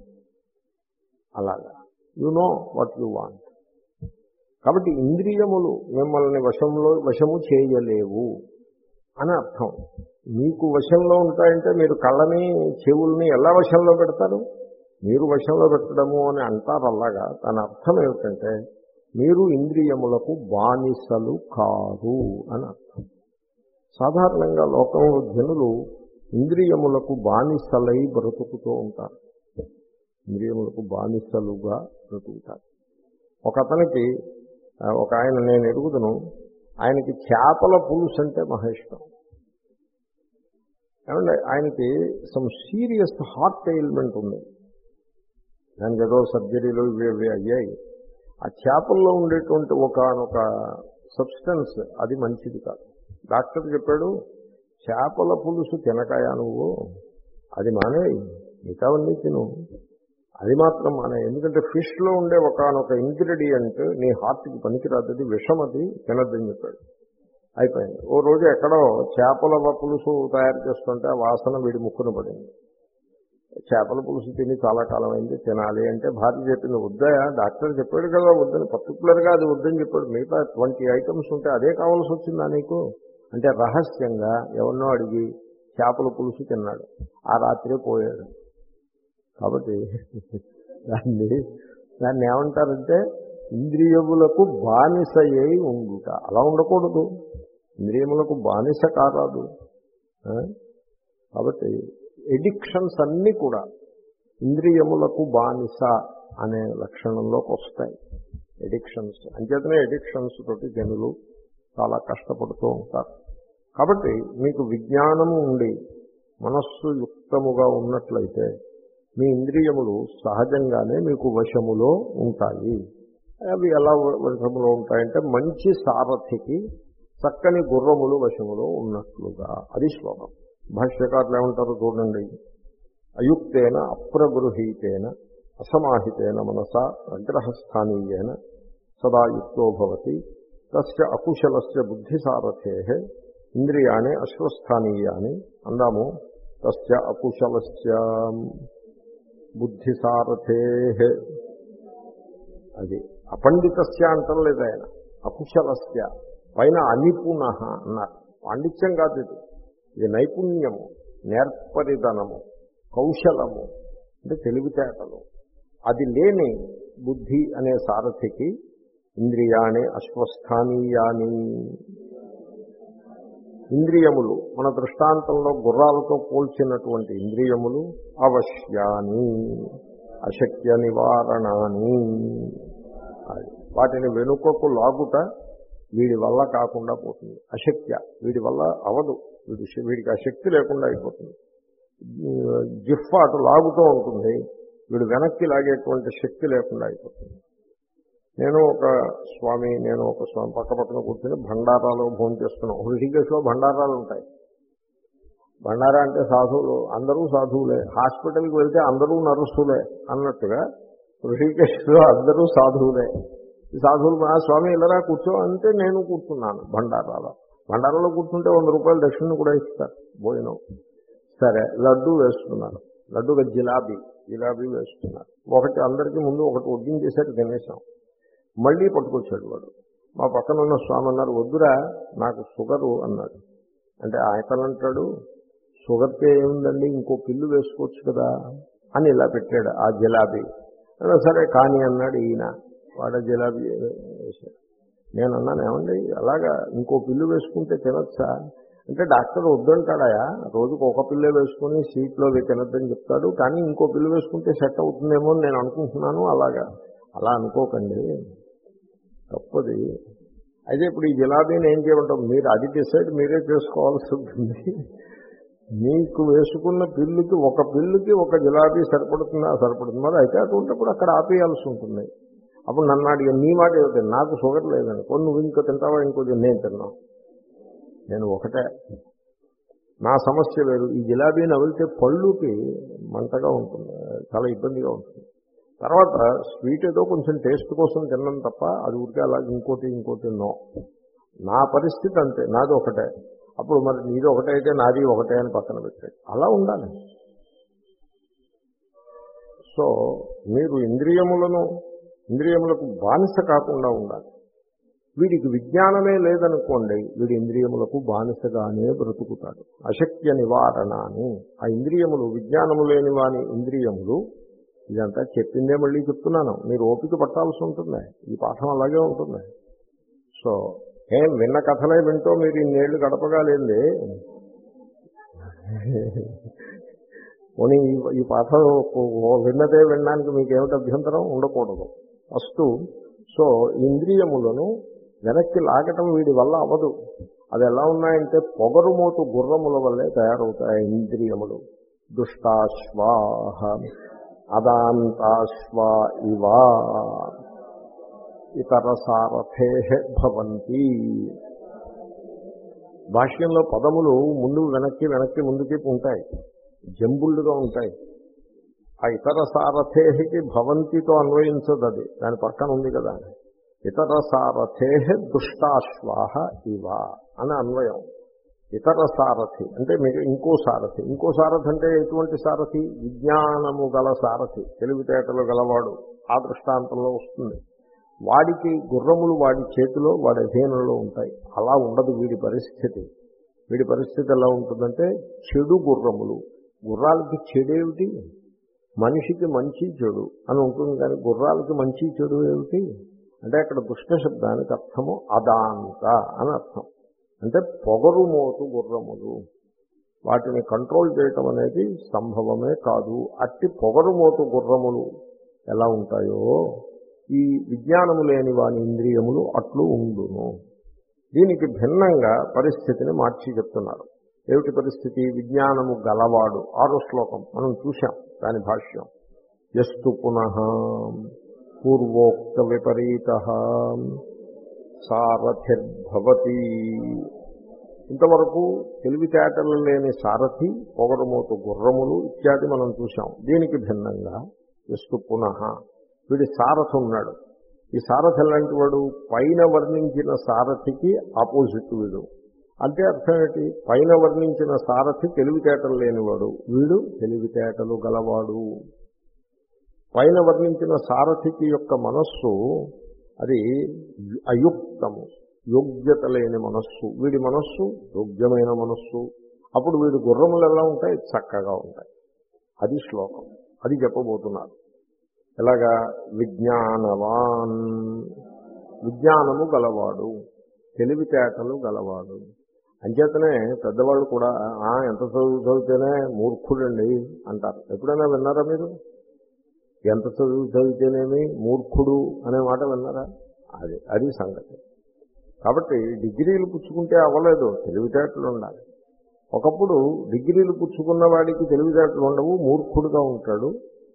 అలాగా you know what you want. కాబట్టి ఇంద్రియములు మిమ్మల్ని వశంలో వశము చేయలేవు అని అర్థం. మీకు వశంలో ఉంటాయంటే మీరు కళ్ళని, చెవుల్ని ఎలా వశంలో పెడతారు? మీరు వశంలో పెట్టడము అని అంటారు. అలాగా దాని అర్థం ఏమిటంటే మీరు ఇంద్రియములకు బానిసలు కారు అని అర్థం. సాధారణంగా లోకంలో జనులు ఇంద్రియములకు బానిసలై బ్రతుకుతూ ఉంటారు. ఇంద్రియములకు బానిసలుగా బ్రతుకుతారు. ఒక అతనికి ఒక ఆయన నేను ఎరుగుదును, ఆయనకి చేపల పులుసు అంటే మహా ఇష్టం. ఏమంటే ఆయనకి సమ్ సీరియస్ హార్ట్ ఎయిల్మెంట్ ఉంది. దానికి ఏదో సర్జరీలు ఇవి ఇవి అయ్యాయి. ఆ చేపల్లో ఉండేటువంటి ఒకనొక సబ్స్టెన్స్ అది మంచిది కాదు. డాక్టర్ చెప్పాడు, చేపల పులుసు తినకాయా నువ్వు, అది మానే, మిగతావన్నీ తిను, అది మాత్రం మానే. ఎందుకంటే ఫిష్లో ఉండే ఒకనొక ఇంగ్రీడియంట్ నీ హార్ట్కి పనికిరాదు, అది విషం, అది తినద్దని చెప్పాడు. అయిపోయింది. ఓ రోజు ఎక్కడో చేపల పులుసు తయారు చేస్తుంటే ఆ వాసన వీడి ముక్కున పడింది. చేపల పులుసు తిని చాలా కాలం అయింది, తినాలి అంటే భార్య చెప్పింది, వద్దయా, డాక్టర్ చెప్పాడు కదా వద్దని, పర్టికులర్గా అది వద్దని చెప్పాడు, మిగతా ట్వంటీ ఐటమ్స్ ఉంటే అదే కావాల్సి వచ్చిందా నీకు అంటే రహస్యంగా ఎవరినో అడిగి చేపల పులుసు తిన్నాడు. ఆ రాత్రే పోయాడు. కాబట్టి దాన్ని దాన్ని ఏమంటారంటే ఇంద్రియములకు బానిస అయి ఉండుట. అలా ఉండకూడదు. ఇంద్రియములకు బానిస కారాదు. కాబట్టి ఎడిక్షన్స్ అన్నీ కూడా ఇంద్రియములకు బానిస అనే లక్షణంలోకి వస్తాయి. ఎడిక్షన్స్ అంచేతనే ఎడిక్షన్స్ తోటి జనులు చాలా కష్టపడుతూ ఉంటారు. కాబట్టి మీకు విజ్ఞానము ఉండి మనస్సు యుక్తముగా ఉన్నట్లయితే మీ ఇంద్రియములు సహజంగానే మీకు వశములో ఉంటాయి. అవి ఎలా వశములో ఉంటాయంటే మంచి సారథికి చక్కని గుర్రములు వశములో ఉన్నట్లుగా. అది శ్లోకం. భాష్యకారులు ఏమంటారు చూడండి. అయుక్తేన అప్రగృహీతేన అసమాహితేన మనసా ప్రగ్రహస్థానీయేన సదా యుక్తో భవతి తస్య అకుశలస్య బుద్ధిసారథే ఇంద్రియాణి అశ్వస్థానీయాని. అందాము. తస్య అకుశలస్య బుద్ధిసారథే. అది అపండితస్య అంటాం లేదు ఆయన. అకుశలస్య పైన అనిపుణ అన్నారు. పాండిత్యం కాదు ఇది. ఇది నైపుణ్యము, నేర్పరిదనము, కౌశలము, అంటే తెలివితేటలు. అది లేని బుద్ధి అనే సారథికి ఇంద్రియాణి అశ్వస్థానీయాని. ఇంద్రియములు మన దృష్టాంతంలో గుర్రాలతో పోల్చినటువంటి ఇంద్రియములు అవశ్యాని అశక్య నివారణాన్ని. వాటిని వెనుకకు లాగుట వీడి వల్ల కాకుండా పోతుంది. అశక్య వీడి వల్ల అవదు. వీడి వీడికి ఆ శక్తి లేకుండా అయిపోతుంది. జిఫ్ అటు లాగుతూ ఉంటుంది, వీడు వెనక్కి లాగేటువంటి శక్తి లేకుండా అయిపోతుంది. నేను ఒక స్వామి నేను ఒక స్వామి పక్క పక్కన కూర్చొని భండారాలో భోజనం చేస్తున్నాం. హృషికేశ్లో భండారాలు ఉంటాయి. భండారా అంటే సాధువులు, అందరూ సాధువులే. హాస్పిటల్కి వెళ్తే అందరూ నర్సులే అన్నట్టుగా హృషికేశ్లో అందరూ సాధువులే. ఈ సాధువులు ఆ స్వామి ఇలారా కూర్చో అంటే నేను కూర్చున్నాను భండారాలో. భండారాలో కూర్చుంటే వంద రూపాయలు దక్షిణ కూడా ఇస్తారు భోజనం. సరే, లడ్డూ వేస్తున్నారు. లడ్డూగా జిలాబీ జిలాబీ వేస్తున్నారు. ఒకటి అందరికీ ముందు ఒకటి వడ్డించేసాక తినేసాం. మళ్ళీ పట్టుకొచ్చాడు వాడు. మా పక్కన ఉన్న స్వామి అన్నారు, వద్దురా నాకు షుగరు అన్నాడు. అంటే ఆయన అంటాడు, షుగర్తో ఏముందండి, ఇంకో పిల్లు వేసుకోవచ్చు కదా అని ఇలా పెట్టాడు ఆ జిలాబీ. సరే కానీ అన్నాడు ఈయన. వాడు జిలాబీ వేశాడు. నేను అన్నాను, ఏమండి అలాగా ఇంకో పిల్లు వేసుకుంటే తినొచ్చా అంటే, డాక్టర్ వద్దంటాడాయా, రోజుకు ఒక పిల్లే వేసుకుని సీట్లో తినొద్దని చెప్తాడు, కానీ ఇంకో పిల్లు వేసుకుంటే సెట్ అవుతుందేమో అని నేను అనుకుంటున్నాను. అలాగా అలా అనుకోకండి, తప్పది. అయితే ఇప్పుడు ఈ జిలాబీని ఏం చేయమంటాం, మీరు అది డిసైడ్ మీరే చేసుకోవాల్సి ఉంటుంది. మీకు వేసుకున్న పిల్లుకి ఒక పిల్లుకి ఒక జిలాబీ సరిపడుతుందా సరిపడుతుంది మరి అయితే అటువంటిప్పుడు అక్కడ ఆపేయాల్సి ఉంటుంది. అప్పుడు నన్ను అడిగా, నీ మాట ఏమిటి, నాకు షుగర్ లేదని, కొన్ని నువ్వు ఇంకో తింటావా ఇంకో నేను తిన్నాను, నేను ఒకటే. నా సమస్య వేరు. ఈ జిలాబీని అవిలితే పళ్ళుకి మంటగా ఉంటుంది, చాలా ఇబ్బందిగా ఉంటుంది. తర్వాత స్వీట్ ఏదో కొంచెం టేస్ట్ కోసం తిన్నాం తప్ప అది ఉడికే అలాగే ఇంకోటి ఇంకోటి నో. నా పరిస్థితి అంతే, నాది ఒకటే. అప్పుడు మరి నీది ఒకటే అయితే నాది ఒకటే అని పక్కన పెట్టాడు. అలా ఉండాలి. సో మీరు ఇంద్రియములను ఇంద్రియములకు బానిస కాకుండా ఉండాలి. వీడికి విజ్ఞానమే లేదనుకోండి, వీడి ఇంద్రియములకు బానిసగానే బ్రతుకుతాడు. అశక్య నివారణ అని ఆ ఇంద్రియములు, విజ్ఞానము లేని వాని ఇంద్రియములు. ఇదంతా చెప్పిందే మళ్ళీ చెప్తున్నాను, మీరు ఓపిక పట్టాల్సి ఉంటుంది. ఈ పాఠం అలాగే ఉంటుంది. సో ఏం విన్న కథలే వింటూ మీరు ఇన్నేళ్లు గడపగాలేంది. పోనీ ఈ పాఠం విన్నదే వినడానికి మీకు ఏమిటి అభ్యంతరం ఉండకూడదు. ఫస్ట్ సో ఇంద్రియములను వెనక్కి లాగటం వీడి వల్ల అవ్వదు. అది ఎలా ఉన్నాయంటే పొగరుమోతు గుర్రముల వల్లే తయారవుతాయి ఇంద్రియములు. దుష్టాశ్వాహ అదాంతాశ్వా ఇవా ఇతర సారథే భవంతి. భాష్యంలో పదములు ముందు వెనక్కి వెనక్కి ముందుకి ఉంటాయి, జంబుళ్ళుగా ఉంటాయి. ఆ ఇతర సారథేకి భవంతితో అన్వయించదు, అది దాని పక్కన ఉంది కదా. ఇతర సారథే దుష్టాశ్వాహ ఇవ అని అన్వయం. ఇతర సారథి అంటే మీకు ఇంకో సారథి. ఇంకో సారథి అంటే ఎటువంటి సారథి? విజ్ఞానము గల సారథి, తెలివితేటలు గలవాడు. ఆ దృష్టాంతంలో వస్తుంది. వాడికి గుర్రములు వాడి చేతిలో, వాడి అధీనంలో ఉంటాయి. అలా ఉండదు వీడి పరిస్థితి. వీడి పరిస్థితి ఎలా ఉంటుందంటే చెడు గుర్రములు. గుర్రాలకి చెడేమిటి? మనిషికి మంచి చెడు అని ఉంటుంది, కానీ గుర్రాలకి మంచి చెడు ఏమిటి అంటే అక్కడ దుష్ట శబ్దానికి అర్థము అదాంత అని అర్థం. అంటే పొగరుమోతు గుర్రములు. వాటిని కంట్రోల్ చేయటం అనేది సంభవమే కాదు. అట్టి పొగరుమోతు గుర్రములు ఎలా ఉంటాయో ఈ విజ్ఞానము లేని వాని ఇంద్రియములు అట్లు ఉండును. దీనికి భిన్నంగా పరిస్థితిని మార్చి చెప్తున్నారు. ఏమిటి పరిస్థితి? విజ్ఞానము గలవాడు. ఆరో శ్లోకం మనం చూశాం దాని భాష్యం. యస్తు పునః పూర్వోక్త విపరీతః సారథిర్భవతి. ఇంతవరకు తెలివితేటలు లేని సారథి, పొగరమోతు గుర్రములు ఇత్యాది మనం చూసాం. దీనికి భిన్నంగా ఎస్తు పునః వీడి సారథి ఉన్నాడు. ఈ సారథి ఎలాంటి వాడు? పైన వర్ణించిన సారథికి ఆపోజిట్ వీడు. అంటే అర్థం ఏంటి? పైన వర్ణించిన సారథి తెలివితేటలు లేనివాడు, వీడు తెలివితేటలు గలవాడు. పైన వర్ణించిన సారథికి యొక్క మనస్సు అది అయుక్తము, యోగ్యత లేని మనస్సు. వీడి మనస్సు యోగ్యమైన మనస్సు. అప్పుడు వీడి గుర్రములు ఎలా ఉంటాయి? చక్కగా ఉంటాయి. అది శ్లోకం, అది చెప్పబోతున్నారు. ఎలాగా? విజ్ఞానవాన్, విజ్ఞానము గలవాడు, తెలివితేటలు గలవాడు. అంచేతనే పెద్దవాళ్ళు కూడా ఆ ఎంత చదువు చదివితేనే మూర్ఖుడండి అంటారు. ఎప్పుడైనా విన్నారా మీరు? ఎంత చదువు చదివితేనేమి మూర్ఖుడు అనే మాట విన్నారా? అది అది సంగతి. కాబట్టి డిగ్రీలు పుచ్చుకుంటే అవ్వలేదు, తెలివితేటలు ఉండాలి. ఒకప్పుడు డిగ్రీలు పుచ్చుకున్న వాడికి తెలివితేటలు ఉండవు, మూర్ఖుడుగా ఉంటాడు.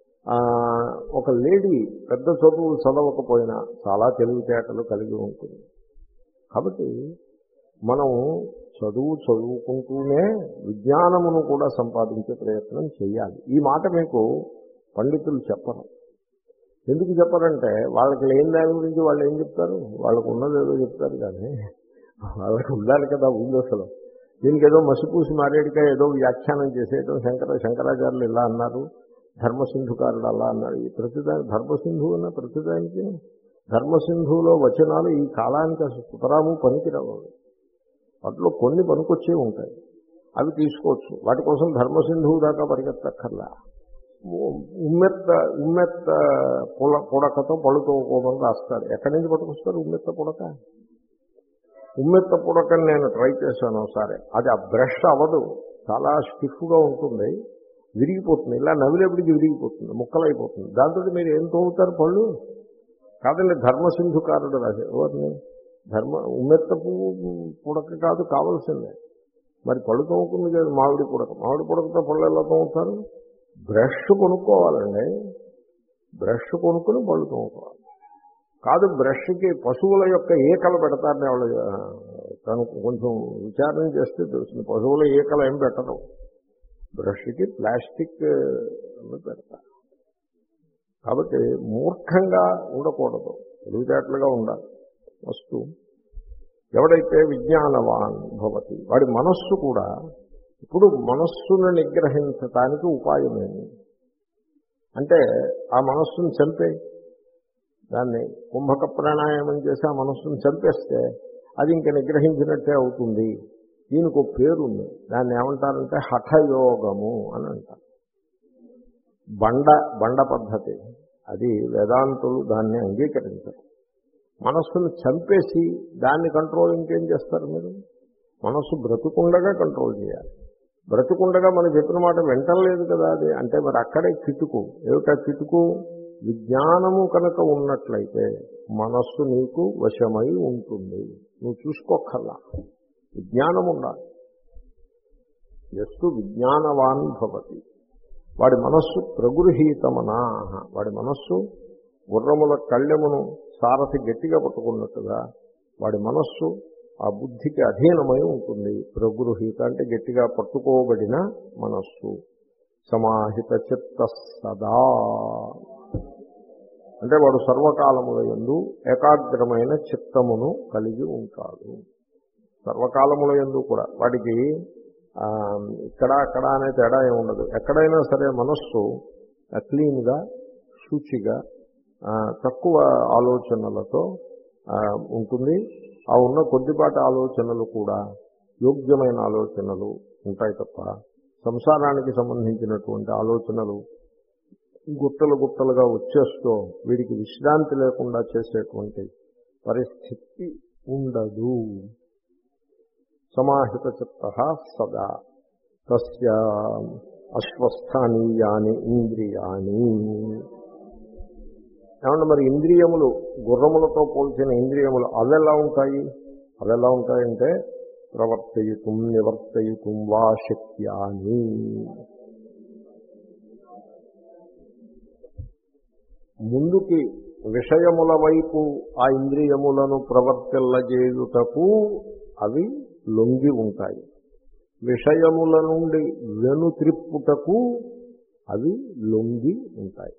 ఒక లేడీ పెద్ద చదువులు చదవకపోయినా చాలా తెలివితేటలు కలిగి ఉంటుంది. కాబట్టి మనం చదువు చదువుకుంటూనే విజ్ఞానమును కూడా సంపాదించే ప్రయత్నం చేయాలి. ఈ మాట మీకు పండితులు చెప్పరు. ఎందుకు చెప్పరంటే వాళ్ళకి లేని దాని గురించి వాళ్ళు ఏం చెప్తారు? వాళ్ళకు ఉన్నదేదో చెప్తారు, కానీ వాళ్ళకి ఉండాలి కదా ఉంది. అసలు దీనికి ఏదో మసిపూసి మారేడిగా ఏదో వ్యాఖ్యానం చేసేయడం, శంకర శంకరాచార్యులు ఇలా అన్నారు, ధర్మసింధుకారుడు అలా అన్నాడు. ఈ ప్రతిదాని ధర్మసింధు అన్న ప్రతిదానికి ధర్మసింధువులో వచనాలు ఈ కాలానికి అసలు సుతరాము పనికిరావు. వాటిలో కొన్ని పనికొచ్చే ఉంటాయి, అవి తీసుకోవచ్చు. వాటి కోసం ధర్మసింధువు దాకా పరిగెత్తక్కర్లా. ఉమ్మెత్త ఉమ్మెత్త పుల పుడకతో పళ్ళుతోకోమని రాస్తారు. ఎక్కడి నుంచి పట్టుకొస్తారు ఉమ్మెత్త పుడక? ఉమ్మెత్త పుడకని నేను ట్రై చేశాను ఒకసారి. అది ఆ బ్రష్ అవ్వదు, చాలా స్టిఫ్గా ఉంటుంది, విరిగిపోతుంది. ఇలా నవిలేపటికి విరిగిపోతుంది, ముక్కలైపోతుంది. దాంతో మీరు ఏం తోగుతారు పళ్ళు? కాదండి, ధర్మసింధుకారుడు రాసే ఎవరిని? ధర్మ ఉమ్మెత్త పువ్వు పుడక కాదు కావాల్సిందే. మరి పళ్ళు తోముకుంది కదా మామిడి పుడక. మామిడి పుడకతో పళ్ళు ఎలా తోముతారు? బ్రష్ కొనుక్కోవాలండి, బ్రష్ కొనుక్కుని పళ్ళు తోముకోవాలి. కాదు, బ్రష్కి పశువుల యొక్క ఈకలు పెడతారని వాళ్ళు తను కొంచెం విచారణ చేస్తే తెలుస్తుంది. పశువుల ఈకలు ఏం పెట్టరు, బ్రష్కి ప్లాస్టిక్ పెడతారు. కాబట్టి మూర్ఖంగా ఉండకూడదు, తెలివితేటలుగా ఉండాలి. వస్తు ఎవడైతే విజ్ఞానవాన్ భవతి, వాడి మనస్సు కూడా. ఇప్పుడు మనస్సును నిగ్రహించటానికి ఉపాయమేమి అంటే ఆ మనస్సును చంపే, దాన్ని కుంభక ప్రాణాయామం చేసి ఆ మనస్సును చంపేస్తే అది ఇంక నిగ్రహించినట్టే అవుతుంది. దీనికి ఒక పేరుంది, దాన్ని ఏమంటారంటే హఠయోగము అని అంటారు. బండ బండ పద్ధతి అది. వేదాంతులు దాన్ని అంగీకరించరు. మనస్సును చంపేసి దాన్ని కంట్రోల్ ఇంకేం చేస్తారు మీరు? మనస్సు బ్రతుకుండగా కంట్రోల్ చేయాలి. బ్రతుకుండగా మనం చెప్పిన మాట వింటలేదు కదా అది. అంటే మరి అక్కడే కిటుకు. ఏమిటా కిటుకు? విజ్ఞానము కనుక ఉన్నట్లయితే మనస్సు నీకు వశమై ఉంటుంది, నువ్వు చూసుకోకల్లా. విజ్ఞానం ఉండాలి. ఎస్తు విజ్ఞానవాన్ భవతి, వాడి మనస్సు ప్రగృహీతమనా, వాడి మనస్సు గుర్రముల కళ్ళెమును సారథి గట్టిగా పట్టుకున్నట్టుగా వాడి మనస్సు ఆ బుద్ధికి అధీనమై ఉంటుంది. ప్రగృహీత అంటే గట్టిగా పట్టుకోబడిన మనస్సు. సమాహిత చిత్త సదా అంటే వాడు సర్వకాలముల యందు ఏకాగ్రమైన చిత్తమును కలిగి ఉంటాడు. సర్వకాలముల యందు కూడా వాడికి ఇక్కడ అక్కడ అనే తేడా ఏమి ఉండదు. ఎక్కడైనా సరే మనస్సు క్లీన్గా, శుచిగా, తక్కువ ఆలోచనలతో ఉంటుంది. ఆ ఉన్న కొద్దిపాటి ఆలోచనలు కూడా యోగ్యమైన ఆలోచనలు ఉంటాయి తప్ప సంసారానికి సంబంధించినటువంటి ఆలోచనలు గుట్టలు గుట్టలుగా వచ్చేస్తూ వీడికి విశ్రాంతి లేకుండా చేసేటువంటి పరిస్థితి ఉండదు. సమాహిత చిత్తః సదా తస్య అశ్వస్థానీయాని ఇంద్రియాని. ఏమంటే మరి ఇంద్రియములు, గుర్రములతో పోల్చిన ఇంద్రియములు అవెలా ఉంటాయి? అవెలా ఉంటాయంటే ప్రవర్తయితుం నివర్తయితుం వా శక్యాని. ముందుకి విషయముల వైపు ఆ ఇంద్రియములను ప్రవర్తిల్లజేయుటకు అవి లొంగి ఉంటాయి. విషయముల నుండి వెనుత్రిప్పుటకు అవి లొంగి ఉంటాయి.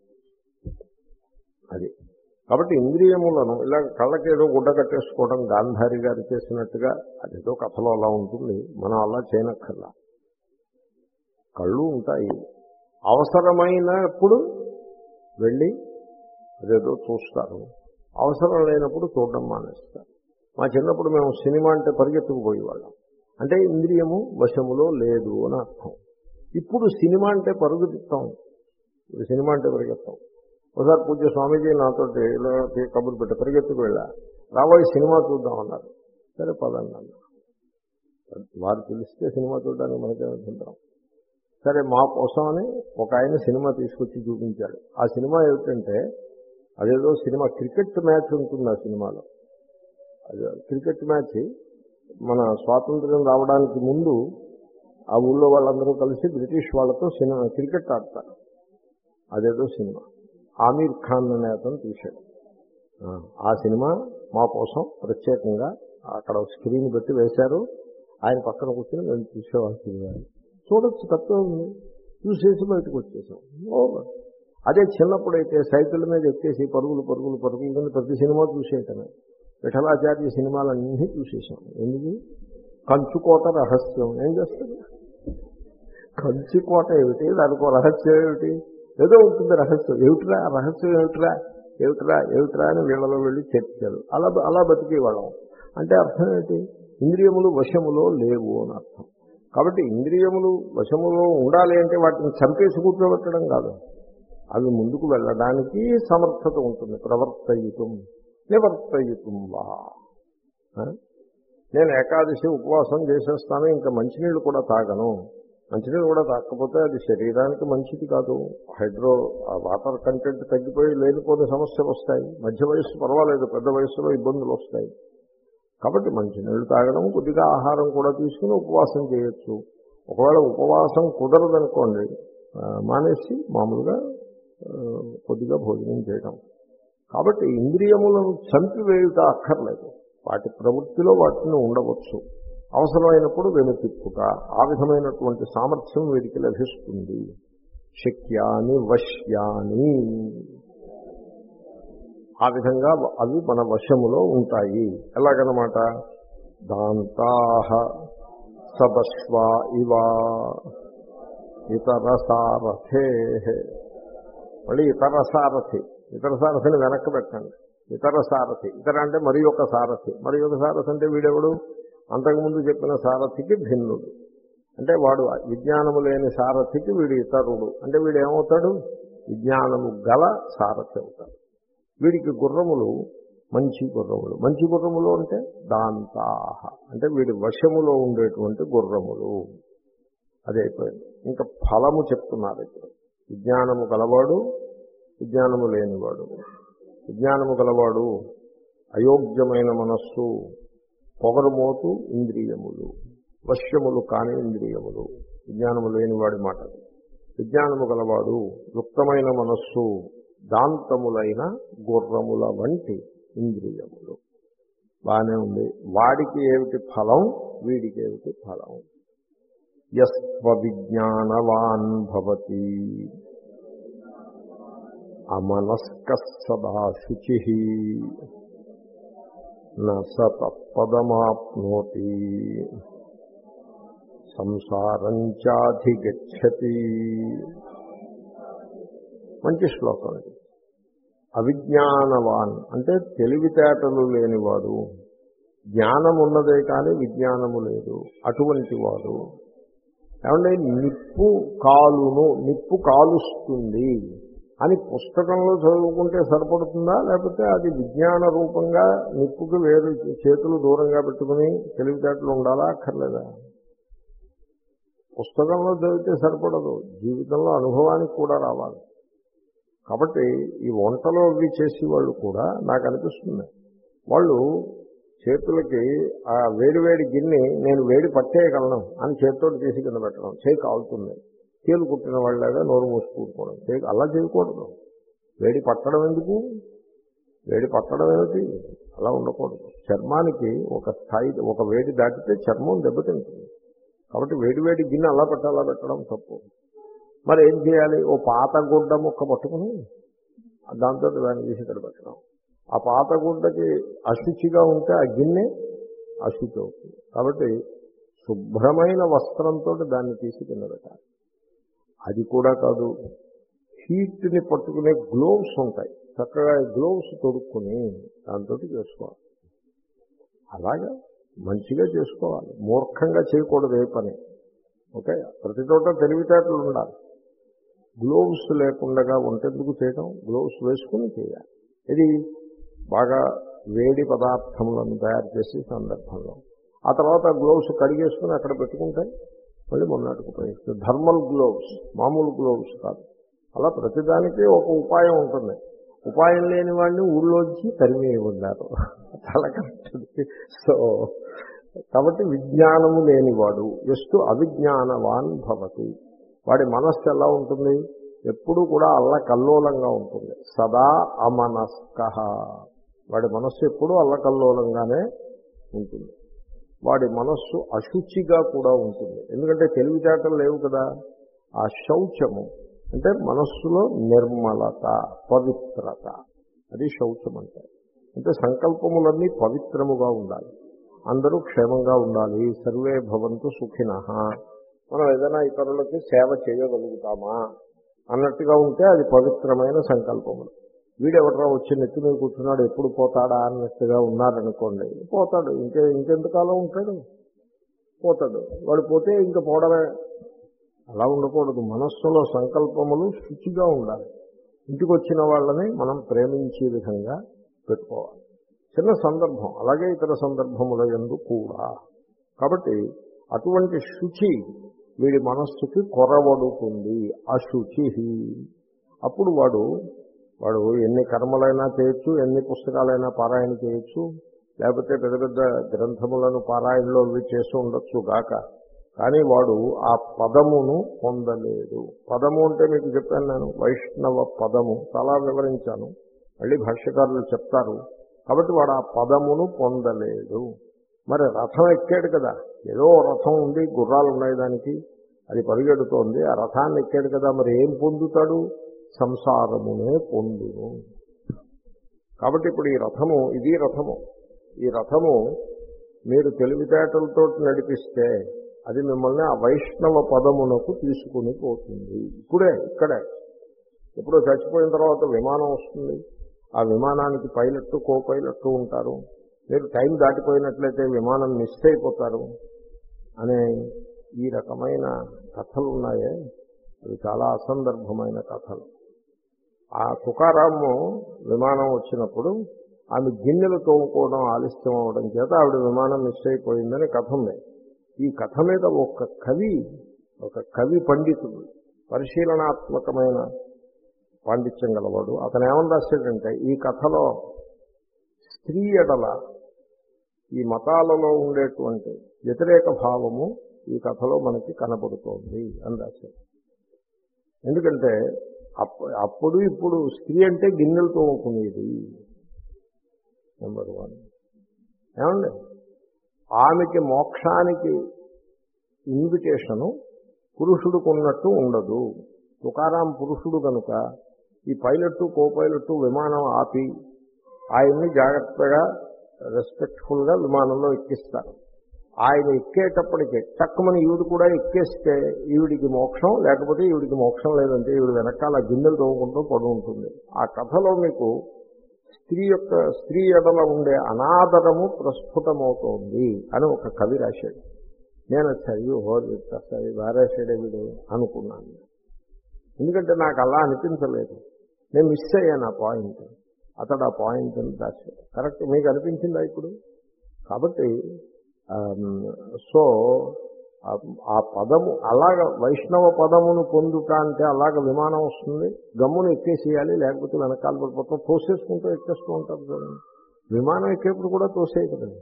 అది కాబట్టి ఇంద్రియములను ఇలా కళ్ళకేదో గుడ్డ కట్టేసుకోవడం గాంధారి గారు చేసినట్టుగా అదేదో కథలో అలా ఉంటుంది. మనం అలా చేయనక్కర్లా. కళ్ళు ఉంటాయి, అవసరమైనప్పుడు వెళ్ళి అదేదో చూస్తారు, అవసరం లేనప్పుడు చూడడం మానేస్తారు. మా చిన్నప్పుడు మేము సినిమా అంటే పరిగెత్తుకుపోయేవాళ్ళం. అంటే ఇంద్రియము వశములో లేదు అని అర్థం. ఇప్పుడు సినిమా అంటే పరుగుతాం, ఇప్పుడు సినిమా అంటే పరిగెత్తాం. ఒకసారి పూజ్య స్వామీజీ నాతో ఇలా కబుర్లు పెట్టి పరిగెత్తుకు వెళ్ళా, రాబోయే సినిమా చూద్దామన్నారు. సరే పదండి అన్న. వారు పిలిస్తే సినిమా చూడడానికి మనకే అనుకుంటాం. సరే మా కోసమని ఒక ఆయన సినిమా తీసుకొచ్చి చూపించాడు. ఆ సినిమా ఏమిటంటే అదేదో సినిమా క్రికెట్ మ్యాచ్ ఉంటుంది. ఆ సినిమాలో అదే క్రికెట్ మ్యాచ్ మన స్వాతంత్ర్యం రావడానికి ముందు ఆ ఊళ్ళో వాళ్ళందరూ కలిసి బ్రిటిష్ వాళ్ళతో సినిమా క్రికెట్ ఆడతారు. అదేదో సినిమా ఆమీర్ ఖాన్ అనే అతను తీశాడు. ఆ సినిమా మా కోసం ప్రత్యేకంగా అక్కడ స్క్రీన్ పెట్టి వేశారు. ఆయన పక్కన కూర్చొని మేము చూసేవాళ్ళ సినిమా చూడొచ్చు, తప్పే ఉంది. చూసేసి బయటకు వచ్చేసాం. ఓవర్. అదే చిన్నప్పుడైతే సైకిల్ మీద ఎక్కేసి పరుగులు పరుగులు పరుగులు కింద ప్రతి సినిమా చూసేయటమే. విఠలాచార్య సినిమాలన్నీ చూసేసాం. ఎందుకు? కంచుకోట రహస్యం. ఏం చేస్తుంది కంచుకోట ఏమిటి, దానికో రహస్యం ఏమిటి, ఏదో ఉంటుంది రహస్యం. ఏమిట్రా రహస్యం, ఏమిట్రా ఏమిట్రా ఏమిట్రా అని వీళ్ళలో వెళ్ళి చర్చలు. అలా అలా బతికేవాళ్ళం. అంటే అర్థం ఏంటి? ఇంద్రియములు వశములో లేవు అని అర్థం. కాబట్టి ఇంద్రియములు వశములో ఉండాలి అంటే వాటిని చంపేసి కూర్చోబెట్టడం కాదు, అవి ముందుకు వెళ్ళడానికి సమర్థత ఉంటుంది. ప్రవర్తయితం నివర్తయితం వా. నేను ఏకాదశి ఉపవాసం చేసేస్తాను, ఇంకా మంచినీళ్ళు కూడా తాగను. మంచినీళ్ళు కూడా తాగకపోతే అది శరీరానికి మంచిది కాదు. హైడ్రో వాటర్ కంటెంట్ తగ్గిపోయి లేనిపోయిన సమస్యలు వస్తాయి. మధ్య వయస్సు పర్వాలేదు, పెద్ద వయస్సులో ఇబ్బందులు వస్తాయి. కాబట్టి మంచినీళ్ళు తాగడం, కొద్దిగా ఆహారం కూడా తీసుకుని ఉపవాసం చేయొచ్చు. ఒకవేళ ఉపవాసం కుదరదనుకోండి, మానేసి మామూలుగా కొద్దిగా భోజనం చేయడం. కాబట్టి ఇంద్రియములను చంపివేయుట అక్కర్లేదు, వాటి ప్రవృత్తిలో వాటిని ఉండవచ్చు. అవసరమైనప్పుడు వెనుతిప్పుట, ఆ విధమైనటువంటి సామర్థ్యం వీడికి లభిస్తుంది. శక్యాని వశ్యాని, ఆ విధంగా అవి మన వశములో ఉంటాయి. ఎలాగనమాట? దాంతాః సదశ్వా ఇవా ఇతర సారథే. మళ్ళీ ఇతర సారథి, ఇతర సారథిని వెనక్కి పెట్టండి. ఇతర సారథి, ఇతర అంటే మరి ఒక సారథి. మరి ఒక సారథి అంటే వీడెవడు? అంతకుముందు చెప్పిన సారథికి భిన్నుడు. అంటే వాడు విజ్ఞానము లేని సారథికి వీడు ఇతరుడు. అంటే వీడు ఏమవుతాడు? విజ్ఞానము గల సారథి అవుతాడు. వీడికి గుర్రములు మంచి గుర్రములు. మంచి గుర్రములు అంటే దాంతాహ, అంటే వీడి వశములో ఉండేటువంటి గుర్రములు. అదే అయిపోయింది. ఇంకా ఫలము చెప్తున్నారు ఇప్పుడు. విజ్ఞానము గలవాడు, విజ్ఞానము లేనివాడు. విజ్ఞానము గలవాడు అయోగ్యమైన మనస్సు, పొగరుమోతు ఇంద్రియములు, వశ్యములు కాని ఇంద్రియములు. విజ్ఞానము లేనివాడి మాట. విజ్ఞానము గలవాడు యుక్తమైన మనస్సు, దాంతములైన గుర్రముల వంటి ఇంద్రియములు. బాగానే ఉంది. వాడికి ఏమిటి ఫలం, వీడికి ఏమిటి ఫలం? యస్వ విజ్ఞానవాన్ భవతి అమనస్కః సదా శుచిః న స తత్పదమాప్నోతి సంసారం చాధిగచ్చతి. మంచి శ్లోకం ఇది. అవిజ్ఞానవాన్ అంటే తెలివితేటలు లేనివాడు, జ్ఞానం ఉన్నదే కానీ విజ్ఞానము లేదు, అటువంటి వాడు. ఏమంటే నిప్పు కాలును, నిప్పు కాలుస్తుంది అని పుస్తకంలో చదువుకుంటే సరిపడుతుందా? లేకపోతే అది విజ్ఞాన రూపంగా నిప్పుకి వేరు చేతులు దూరంగా పెట్టుకుని తెలివితేటలు ఉండాలా, అక్కర్లేదా? పుస్తకంలో చదివితే సరిపడదు, జీవితంలో అనుభవానికి కూడా రావాలి. కాబట్టి ఈ వంటలో అవి చేసేవాళ్ళు కూడా నాకు అనిపిస్తుంది, వాళ్ళు చేతులకి ఆ వేడివేడి గిన్నె నేను వేడి పట్టేయగలను అని చేతితోటి తీసి కింద పెట్టడం, చేయి కాలుతుంది, తేలు కుట్టిన వాళ్ళగా నోరు మూసుకూడుకోవడం, చేయి అలా చేయకూడదు. వేడి పట్టడం ఎందుకు? వేడి పట్టడం ఏమిటి? అలా ఉండకూడదు. చర్మానికి ఒక స్థాయి, ఒక వేడి దాటితే చర్మం దెబ్బతింటుంది. కాబట్టి వేడి వేడి గిన్నె అలా పెట్టాలా పెట్టడం తప్పు. మరి ఏం చేయాలి? ఓ పాత గుడ్డ ముక్క పట్టుకుని దాంతో దాన్ని తీసి ఇక్కడ పెట్టడం. ఆ పాత గుడ్డకి అశుచిగా ఉంటే ఆ గిన్నె అశుచి అవుతుంది. కాబట్టి శుభ్రమైన వస్త్రంతో దాన్ని తీసి కింద పెట్టాలి. అది కూడా కాదు, హీట్ని పట్టుకునే గ్లోవ్స్ ఉంటాయి, చక్కగా గ్లోవ్స్ తొడుక్కుని దాంతో చేసుకోవాలి. అలాగా మంచిగా చేసుకోవాలి, మూర్ఖంగా చేయకూడదు ఏ పని. ఓకే, ప్రతి చోట తెలివితేటలు ఉండాలి. గ్లోవ్స్ లేకుండా వంటెందుకు చేయడం? గ్లోవ్స్ వేసుకుని చేయాలి. ఇది బాగా వేడి పదార్థములను తయారు చేసే సందర్భంలో. ఆ తర్వాత గ్లోవ్స్ కడిగేసుకుని అక్కడ పెట్టుకుంటే మళ్ళీ మొన్నటికి ఉపయోగిస్తుంది. థర్మల్ గ్లోవ్స్, మామూలు గ్లోవ్స్ కాదు. అలా ప్రతిదానికి ఒక ఉపాయం ఉంటుంది. ఉపాయం లేని వాడిని ఊళ్ళోంచి తరిమి ఉన్నారు. చాలా కరెక్ట్. సో కాబట్టి విజ్ఞానము లేనివాడు ఎస్తు అవిజ్ఞానవాన్ భవతి, వాడి మనస్సు ఎలా ఉంటుంది? ఎప్పుడూ కూడా అల్లకల్లోలంగా ఉంటుంది. సదా అమనస్కః, వాడి మనస్సు ఎప్పుడూ అల్లకల్లోలంగానే ఉంటుంది. వాడి మనస్సు అశుచిగా కూడా ఉంటుంది. ఎందుకంటే తెలివితేటలు లేవు కదా. ఆ శౌచము అంటే మనస్సులో నిర్మలత, పవిత్రత, అది శౌచం అంటే. అంటే సంకల్పములన్నీ పవిత్రముగా ఉండాలి, అందరూ క్షేమంగా ఉండాలి. సర్వే భవంతు సుఖినః. మనం ఏదైనా ఇతరులకి సేవ చేయగలుగుతామా అన్నట్టుగా ఉంటే అది పవిత్రమైన సంకల్పములు. వీడెవడరా వచ్చి నెత్తి మీద కూర్చున్నాడు, ఎప్పుడు పోతాడా అన్నట్టుగా ఉన్నారనుకోండి, పోతాడు. ఇంకే ఇంకెంతకాలం ఉంటాడు? పోతాడు. వాడు పోతే ఇంక పోవడమే. అలా ఉండకూడదు. మనస్సులో సంకల్పములు శుచిగా ఉండాలి. ఇంటికి వచ్చిన వాళ్ళని మనం ప్రేమించే విధంగా పెట్టుకోవాలి. చిన్న సందర్భం, అలాగే ఇతర సందర్భముల యందు కూడా. కాబట్టి అటువంటి శుచి వీడి మనస్సుకి కొరవడుతుంది. అశుచి. అప్పుడు వాడు వాడు ఎన్ని కర్మలైనా చేయొచ్చు, ఎన్ని పుస్తకాలైనా పారాయణ చేయొచ్చు, లేకపోతే పెద్ద పెద్ద గ్రంథములను పారాయణలో అవి చేస్తూ ఉండొచ్చు గాక, కానీ వాడు ఆ పదమును పొందలేడు. పదము అంటే మీకు చెప్పాను నేను, వైష్ణవ పదము చాలా వివరించాను, మళ్ళీ భాష్యకారులు చెప్తారు. కాబట్టి వాడు ఆ పదమును పొందలేడు. మరి రథం ఎక్కాడు కదా, ఏదో రథం ఉంది, గుర్రాలు ఉన్నాయి దానికి, అది పరిగెడుతోంది, ఆ రథాన్ని ఎక్కాడు కదా, మరి ఏం పొందుతాడు? సంసారమునే పొందును. కాబట్టి ఇప్పుడు ఈ రథము, ఇది రథము, ఈ రథము మీరు తెలివితేటలతో నడిపిస్తే అది మిమ్మల్ని ఆ వైష్ణవ పదమునకు తీసుకుని పోతుంది. ఇప్పుడే ఇక్కడే. ఎప్పుడో చచ్చిపోయిన తర్వాత విమానం వస్తుంది, ఆ విమానానికి పైలట్ కో పైలట్ ఉంటారు. మీరు టైం దాటిపోయినట్లయితే విమానం మిస్ అయిపోతారు అనే ఈ రకమైన కథలు ఉన్నాయే, అవి చాలా అసందర్భమైన కథలు. ఆ తుకారాము విమానం వచ్చినప్పుడు ఆమె గిన్నెలు తోముకోవడం ఆలస్యం అవడం చేత ఆవిడ విమానం మిస్ అయిపోయిందని కథ ఉంది. ఈ కథ మీద ఒక కవి, ఒక కవి పండితుడు, పరిశీలనాత్మకమైన పాండిత్యం గలవాడు, అతను ఏమని రాశాడంటే, ఈ కథలో స్త్రీ ఎడల ఈ మతాలలో ఉండేటువంటి వ్యతిరేక భావము ఈ కథలో మనకి కనబడుతోంది అని రాశాడు. ఎందుకంటే అప్పుడు ఇప్పుడు స్త్రీ అంటే గిన్నెలు తోముకునేది నెంబర్ వన్. ఏమండి, ఆమెకి మోక్షానికి ఇన్విటేషను పురుషుడికి ఉన్నట్టు ఉండదు. తుకారాం పురుషుడు కనుక ఈ పైలట్ కో పైలట్ విమానం ఆపి ఆయన్ని జాగ్రత్తగా రెస్పెక్ట్ఫుల్గా విమానంలో ఎక్కిస్తారు. ఆయన ఎక్కేటప్పటికే చక్కమని ఈవిడ కూడా ఎక్కేస్తే ఈవిడికి మోక్షం, లేకపోతే ఈవిడికి మోక్షం లేదంటే ఈవిడ వెనకాల గిన్నెలు తోముకుంటూ పడి ఉంటుంది. ఆ కథలో మీకు స్త్రీ యొక్క స్త్రీ ఎడల ఉండే అనాదరము ప్రస్ఫుటమవుతోంది అని ఒక కవి రాశాడు. నేను చదివి హోది సరి వారేసాడే వీడు అనుకున్నాను. ఎందుకంటే నాకు అలా అనిపించలేదు, నేను మిస్ అయ్యాను ఆ పాయింట్. అతడు ఆ పాయింట్ని రాశాడు. కరెక్ట్ మీకు అనిపించిందా ఇప్పుడు? కాబట్టి సో ఆ పదము అలాగ వైష్ణవ పదమును పొందుట అంటే అలాగ విమానం వస్తుంది, గమ్మును ఎక్కేసేయాలి, లేకపోతే వెనకాల పడిపోతాం, తోసేసుకుంటూ ఎక్కేస్తూ ఉంటారు కదా. విమానం ఎక్కేప్పుడు కూడా తోసేయ కదండి,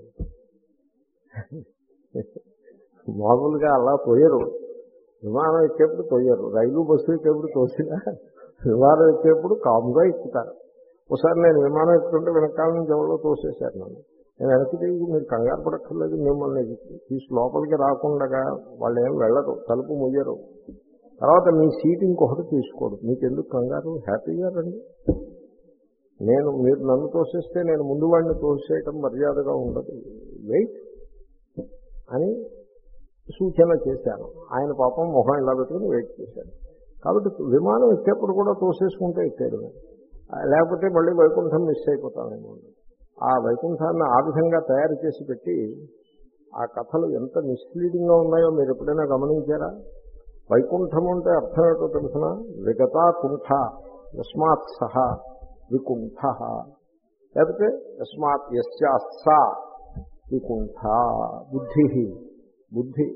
మామూలుగా అలా తోయరు. విమానం ఎక్కేప్పుడు తోయరు, రైలు బస్సు ఎక్కేప్పుడు తోసినా విమానం ఎక్కేప్పుడు కామ్గా ఎక్కుతారు. ఒకసారి నేను విమానం ఎక్కుతుంటే వెనకాల నుంచి ఎవరో తోసేశారు నన్ను. నేను వెనక్కి తిరిగి మీరు కంగారు పడక్కర్లేదు, మిమ్మల్ని తీసి లోపలికి రాకుండా వాళ్ళు ఏం వెళ్ళరు, తలుపు ముయ్యరు. తర్వాత మీ సీట్ ఇంకొకటి తీసుకోడు, మీకు ఎందుకు కంగారు, హ్యాపీగా రండి. నేను మీరు నన్ను తోసేస్తే నేను ముందు వాడిని తోసేయటం మర్యాదగా ఉండదు, వెయిట్ అని సూచన చేశాను. ఆయన పాపం మొహం ఇలా పెట్టుకుని వెయిట్ చేశాను. కాబట్టి విమానం ఎక్కేప్పుడు కూడా తోసేసుకుంటే ఎక్కాడు, లేకపోతే మళ్ళీ వైకుంఠం మిస్ అయిపోతామేమో. ఆ వైకుంఠాన్ని ఆ విధంగా తయారు చేసి పెట్టి ఆ కథలు ఎంత మిస్లీడింగ్గా ఉన్నాయో మీరు ఎప్పుడైనా గమనించారా? వైకుంఠం అంటే అర్థం ఏంటో తెలుసిన, విగతా కుంఠ యస్మాత్ సహ వికుంఠ, లేకపోతే యస్మాత్ యస్యాస్సా వికుంఠ బుద్ధి. బుద్ధి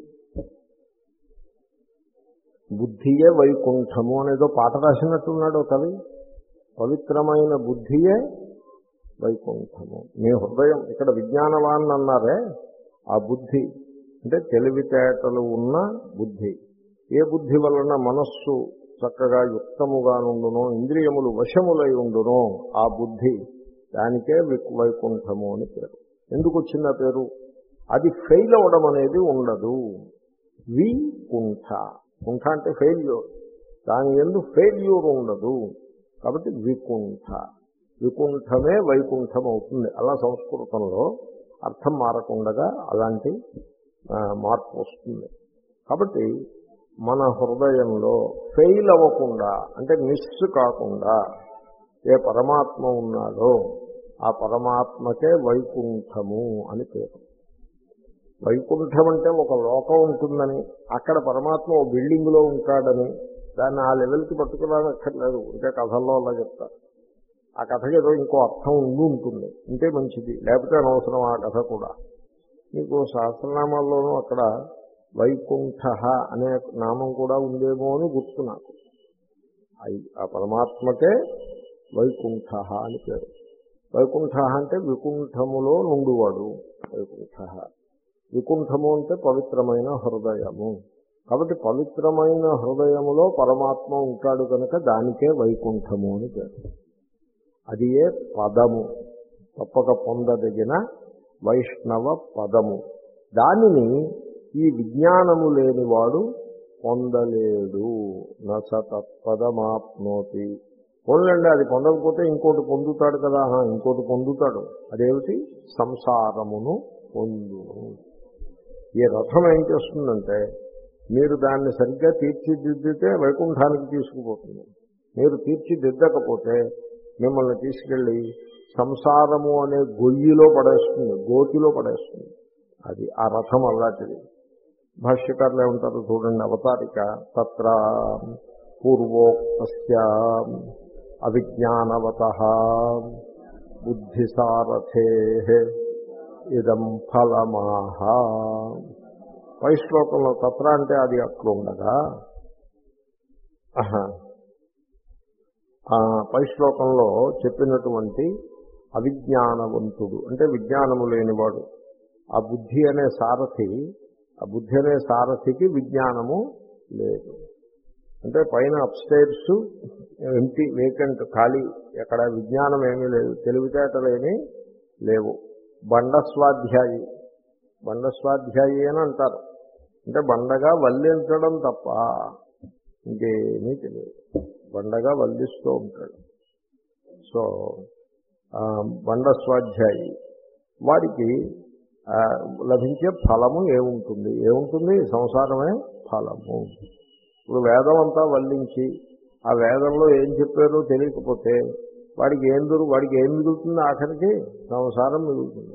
బుద్ధియే వైకుంఠము అనేదో పాట రాసినట్టున్నాడు కవి. పవిత్రమైన బుద్ధియే వైకుంఠము. మీ హృదయం, ఇక్కడ విజ్ఞానవాన్ అన్నారే, ఆ బుద్ధి అంటే తెలివితేటలు ఉన్న బుద్ధి. ఏ బుద్ధి వలన మనస్సు చక్కగా యుక్తముగా నుండునో, ఇంద్రియములు వశములై ఉండునో ఆ బుద్ధి, దానికే వైకుంఠము అని పేరు. ఎందుకు వచ్చింది ఆ పేరు? అది ఫెయిల్ అవ్వడం అనేది ఉండదు. వి కుంఠ, కుంఠ అంటే ఫెయిల్యూర్, దాని ఎందు ఫెయిల్యూర్ ఉండదు. కాబట్టి వికుంఠ, వికుంఠమే వైకుంఠం అవుతుంది. అలా సంస్కృతంలో అర్థం మారకుండా అలాంటి మార్పు వస్తుంది. కాబట్టి మన హృదయంలో ఫెయిల్ అవ్వకుండా, అంటే మిస్ కాకుండా ఏ పరమాత్మ ఉన్నాడో ఆ పరమాత్మకే వైకుంఠము అని పేరు. వైకుంఠం అంటే ఒక లోకం ఉంటుందని, అక్కడ పరమాత్మ ఓ బిల్డింగ్లో ఉంటాడని దాన్ని ఆ లెవెల్కి పట్టుకురానక్కర్లేదు. ఇంకా కథల్లో అలా చెప్తారు. ఆ కథకి ఏదో ఇంకో అర్థం ఉండి ఉంటుంది, ఉంటే మంచిది, లేకపోతే అనవసరం ఆ కథ కూడా. మీకు సహస్రనామాల్లోనూ అక్కడ వైకుంఠ అనే నామం కూడా ఉందేమో అని గుర్తు నాకు. ఆ పరమాత్మకే వైకుంఠ అని పేరు. వైకుంఠ అంటే వికుంఠములో నుండువాడు వైకుంఠ. వికుంఠము అంటే పవిత్రమైన హృదయము. కాబట్టి పవిత్రమైన హృదయములో పరమాత్మ ఉంటాడు కనుక దానికే వైకుంఠము అని పేరు. అది ఏ పదము, తప్పక పొందదగిన వైష్ణవ పదము. దానిని ఈ విజ్ఞానము లేనివాడు పొందలేడు. నస తత్పదమాప్నోతి. పొందండి, అది పొందకపోతే ఇంకోటి పొందుతాడు కదా, ఇంకోటి పొందుతాడు. అదేమిటి? సంసారమును పొందును. ఈ రథం ఏం చేస్తుందంటే, మీరు దాన్ని సరిగ్గా తీర్చిదిద్దితే వైకుంఠానికి తీసుకుపోతుంది. మీరు తీర్చిదిద్దకపోతే మిమ్మల్ని తీసుకెళ్ళి సంసారము అనే గొయ్యిలో పడేస్తుంది, గోతిలో పడేస్తుంది. అది ఆ రథం అలాంటిది. భాష్యకారులు ఏమంటారు చూడండి, అవతారిక. తత్ర పూర్వోక్తస్య అవిజ్ఞానవతః బుద్ధిసారథేః ఇదం ఫలమాహ. పై శ్లోకంలో తత్ర అంటే అది అట్లుండగా, పై శ్లోకంలో చెప్పినటువంటి అవిజ్ఞానవంతుడు అంటే విజ్ఞానము లేనివాడు, ఆ బుద్ధి అనే సారథి, ఆ బుద్ధి అనే సారథికి విజ్ఞానము లేదు. అంటే పైన అప్స్టైర్స్ ఎంటీ వేకెంట్, ఖాళీ, ఎక్కడ విజ్ఞానం ఏమీ లేదు, తెలివితేటలేమీ లేవు. బండస్వాధ్యాయి, బండస్వాధ్యాయి అని అంటారు. అంటే బండగా వల్లించడం తప్ప ఇంకేమీ తెలియదు. బండగా వల్లిస్తూ ఉంటాడు. సో బండస్వాధ్యాయి వాడికి లభించే ఫలము ఏముంటుంది? ఏముంటుంది? సంసారమే ఫలము. ఇప్పుడు వేదం అంతా వల్లించి ఆ వేదంలో ఏం చెప్పారో తెలియకపోతే వాడికి ఏం దొరు వాడికి ఏం మిగులుతుంది? ఆఖరికి సంసారం మిగులుతుంది.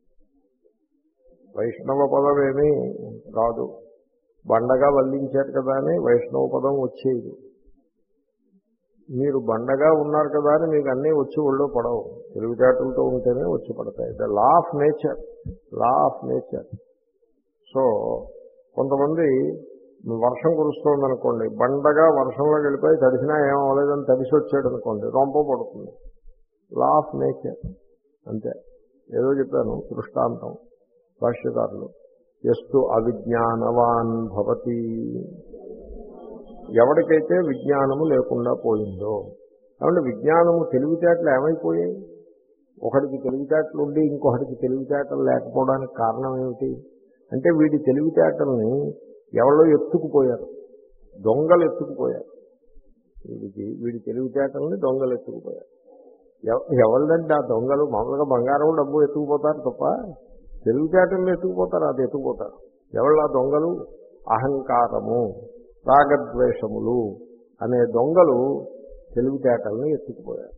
వైష్ణవ పదం ఏమీ రాదు. బండగా వల్లించారు కదా అని వైష్ణవ పదం వచ్చేది. మీరు బండగా ఉన్నారు కదా అని మీకు అన్నీ వచ్చి ఒళ్ళో పడవు. తెలివితేటలతో ఉంటేనే వచ్చి పడతాయి. The law of nature, law of nature. So కొంతమంది వర్షం కురుస్తోందనుకోండి, బండగా వర్షంలో వెళ్ళిపోయి తడిసినా ఏమవలేదని తడిసి వచ్చాడు అనుకోండి, రొంప పడుతుంది. లా ఆఫ్ నేచర్ అంతే. ఏదో చెప్పాను దృష్టాంతం. భాష్యకారులు ఎస్తు అవిజ్ఞానవాన్ భవతి, ఎవరికైతే విజ్ఞానము లేకుండా పోయిందో, కాబట్టి విజ్ఞానము తెలివితేటలు ఏమైపోయాయి? ఒకడికి తెలివితేటలు ఉండి ఇంకొకటికి తెలివితేటలు లేకపోవడానికి కారణం ఏమిటి అంటే వీడి తెలివితేటల్ని ఎవరో ఎత్తుకుపోయారు, దొంగలు ఎత్తుకుపోయారు. వీడికి వీడి తెలివితేటల్ని దొంగలు ఎత్తుకుపోయారు. ఎవరిదంటే ఆ దొంగలు మామూలుగా బంగారం డబ్బు ఎత్తుకుపోతారు తప్ప తెలివితేటల్ని ఎత్తుకుపోతారు, అది ఎత్తుకుపోతారు. ఎవరు ఆ దొంగలు? అహంకారము, రాగద్వేషములు అనే దొంగలు తెలివితేటల్ని ఎత్తుకుపోయారు.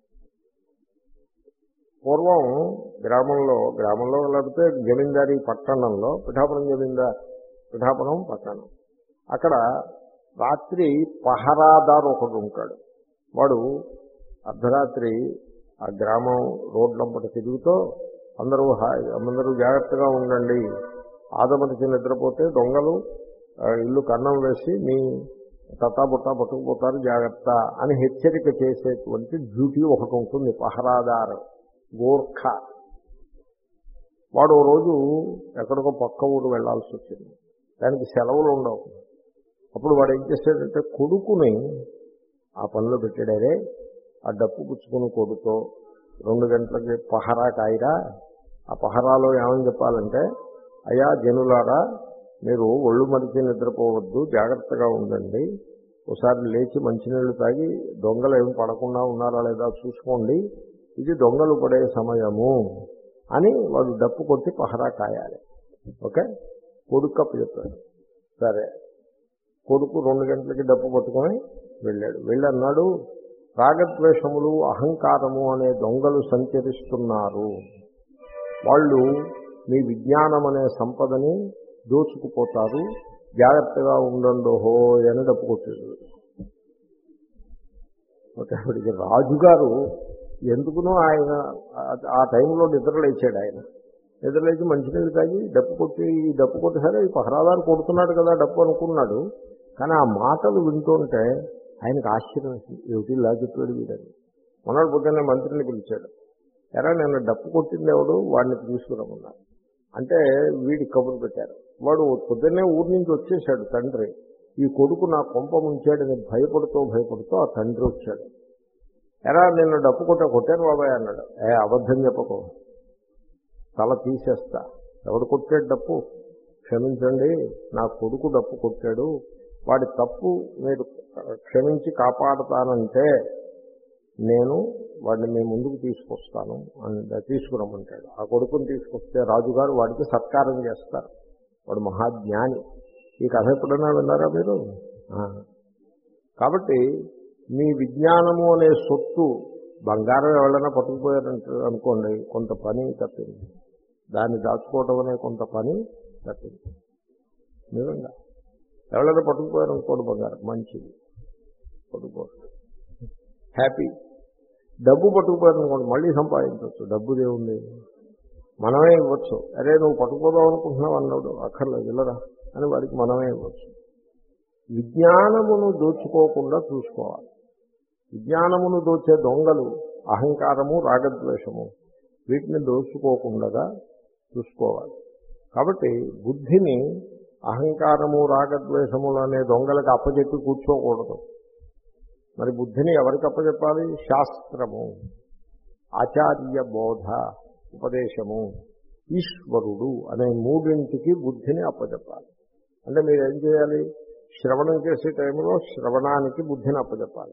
పూర్వం గ్రామంలో గ్రామంలో లేకపోతే జమీందారీ పట్టణంలో, పిఠాపురం జమీందార్ పిఠాపురం పట్టణం, అక్కడ రాత్రి పహరాదారు ఒకడు ఉంటాడు. వాడు అర్ధరాత్రి ఆ గ్రామం రోడ్లంపట తిరుగుతూ అందరూ హాయ్ అందరూ జాగ్రత్తగా ఉండండి, ఆదమరిచి నిద్రపోతే దొంగలు ఇల్లు కన్నం వేసి మీ తట్టా బుట్టా పట్టుకుపోతారు జాగ్రత్త అని హెచ్చరిక చేసేటువంటి డ్యూటీ ఒకటి ఉంటుంది. పహరాదారు గోర్ఖా. వాడు ఓ రోజు ఎక్కడికో పక్క ఊరు వెళ్లాల్సి వచ్చింది, దానికి సెలవులు ఉండవు. అప్పుడు వాడు ఏం చేశాడంటే కొడుకుని ఆ పనిలో పెట్టాడే, ఆ డప్పు పుచ్చుకుని కొడుతో రెండు గంటలకి పహరా కాయరా. ఆ పహరాలో ఏమని చెప్పాలంటే, అయ్యా జనులారా, మీరు ఒళ్ళు మరిచి నిద్రపోవద్దు, జాగ్రత్తగా ఉండండి, ఒకసారి లేచి మంచినీళ్ళు తాగి దొంగలు ఏమి పడకుండా ఉన్నారా లేదా చూసుకోండి, ఇది దొంగలు పడే సమయము అని వాడు డప్పు కొట్టి పహరా కాయాలి. ఓకే, కొడుకు అప్పు చెప్పాడు. సరే, కొడుకు రెండు గంటలకి డప్పు పట్టుకొని వెళ్ళాడు. వెళ్ళి అన్నాడు, రాగద్వేషములు అహంకారము అనే దొంగలు సంచరిస్తున్నారు, వాళ్ళు మీ విజ్ఞానం అనే సంపదని దోచుకుపోతారు, జాగ్రత్తగా ఉండండి హో అని డప్పు కొట్టాడు. ఓకే, అప్పటికి రాజుగారు ఎందుకునో ఆయన ఆ టైంలో నిద్రలేచాడు. ఆయన నిద్రలేచి మంచినీళ్ళు తాగి డప్పు కొట్టి ఈ డప్పు కొట్టి సరే ఈ పహరాదారు కొడుతున్నాడు కదా డప్పు అనుకున్నాడు. కానీ ఆ మాటలు వింటుంటే ఆయనకు ఆశ్చర్యం వేసింది, ఏమిటి ఇలా చెప్పాడు వీడని. మొన్నటి పొద్దున్నే మంత్రిని పిలిచాడు, ఎరా నిన్న డప్పు కొట్టింది ఎవడు, వాడిని తీసుకురమన్నారు. అంటే వీడి కబురు పెట్టారు. వాడు పొద్దున్నే ఊరి నుంచి వచ్చేసాడు తండ్రి, ఈ కొడుకు నా కొంప ముంచాడని భయపడుతూ భయపడుతూ ఆ తండ్రి వచ్చాడు. ఎరా నిన్న డప్పు కొట్ట కొట్టాను బాబాయ్ అన్నాడు. ఏ అబద్ధం చెప్పకు, తల తీసేస్తా, ఎవడు కొట్టాడు డప్పు, క్షమించండి నా కొడుకు డప్పు కొట్టాడు, వాడి తప్పు మీరు క్షమించి కాపాడుతానంటే నేను వాడిని మీ ముందుకు తీసుకొస్తాను అని తీసుకురమ్మంటాడు. ఆ కొడుకుని తీసుకొస్తే రాజుగారు వాడికి సత్కారం చేస్తారు. వాడు మహాజ్ఞాని. ఈ కథ ఎప్పుడైనా విన్నారా మీరు? కాబట్టి మీ విజ్ఞానము అనే సొత్తు బంగారం ఎవరైనా పట్టుకుపోయారంటే అనుకోండి, కొంత పని తప్పింది. దాన్ని దాచుకోవటం అనే కొంత పని తప్పింది. నిజంగా ఎవరైనా పట్టుకుపోయారు అనుకోండి బంగారం, మంచిది, పట్టుకోరు, హ్యాపీ. డబ్బు పట్టుకుపోయారు అనుకోండి, మళ్ళీ సంపాదించవచ్చు, డబ్బుదే ఉంది, మనమే ఇవ్వచ్చు. అరే నువ్వు పట్టుకుపోదాం అనుకుంటున్నావు అన్నాడు, అక్కర్లేదు ఇల్లరా అని వాడికి మనమే ఇవ్వచ్చు. విజ్ఞానమును దోచుకోకుండా చూసుకోవాలి. విజ్ఞానమును దోచే దొంగలు అహంకారము, రాగద్వేషము, వీటిని దోచుకోకుండా చూసుకోవాలి. కాబట్టి బుద్ధిని అహంకారము, రాగద్వేషములు అనే దొంగలకు అప్పచెప్పి కూర్చోకూడదు. మరి బుద్ధిని ఎవరికి అప్పచెప్పాలి? శాస్త్రము, ఆచార్య బోధ, ఉపదేశము, ఈశ్వరుడు అనే మూడింటికి బుద్ధిని అప్పచెప్పాలి. అంటే మీరు ఏం చేయాలి? శ్రవణం చేసే టైంలో శ్రవణానికి బుద్ధిని అప్పచెప్పాలి.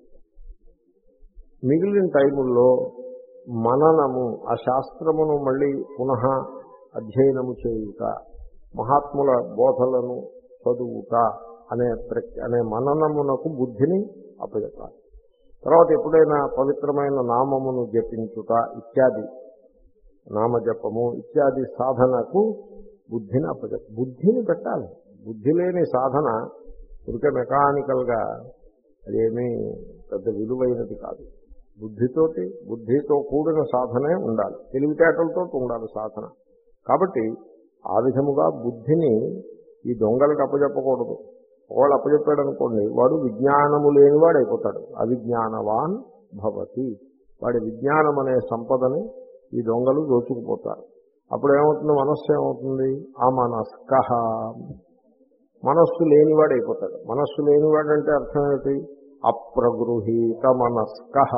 మిగిలిన టైముల్లో మననము, ఆ శాస్త్రమును మళ్ళీ పునః అధ్యయనము చేయుట, మహాత్ముల బోధలను చదువుట అనే అనే మననమునకు బుద్ధిని అప్పచెప్పాలి. తర్వాత ఎప్పుడైనా పవిత్రమైన నామమును జపించుట ఇత్యాది, నామజపము ఇత్యాది సాధనకు బుద్ధిని అప్పచెప్పాలి. బుద్ధిని పెట్టాలి. బుద్ధి లేని సాధన ఉరికే మెకానికల్గా అదేమీ పెద్ద విలువైనది కాదు. బుద్ధితోటి బుద్ధితో కూడిన సాధనే ఉండాలి, తెలివితేటలతో ఉండాలి సాధన. కాబట్టి ఆ విధముగా బుద్ధిని ఈ దొంగలకు అప్పచెప్పకూడదు. ఒకవేళ అప్పచెప్పాడు అనుకోండి, వాడు విజ్ఞానము లేనివాడు అయిపోతాడు, అవిజ్ఞానవాన్ భవతి. వాడి విజ్ఞానం అనే సంపదని ఈ దొంగలు దోచుకుపోతారు. అప్పుడు ఏమవుతుంది? మనస్సు ఏమవుతుంది? ఆ మనస్కహ, మనస్సు లేనివాడు అయిపోతాడు. మనస్సు లేనివాడు అంటే అర్థం ఏమిటి? అప్రగృహీత మనస్కః.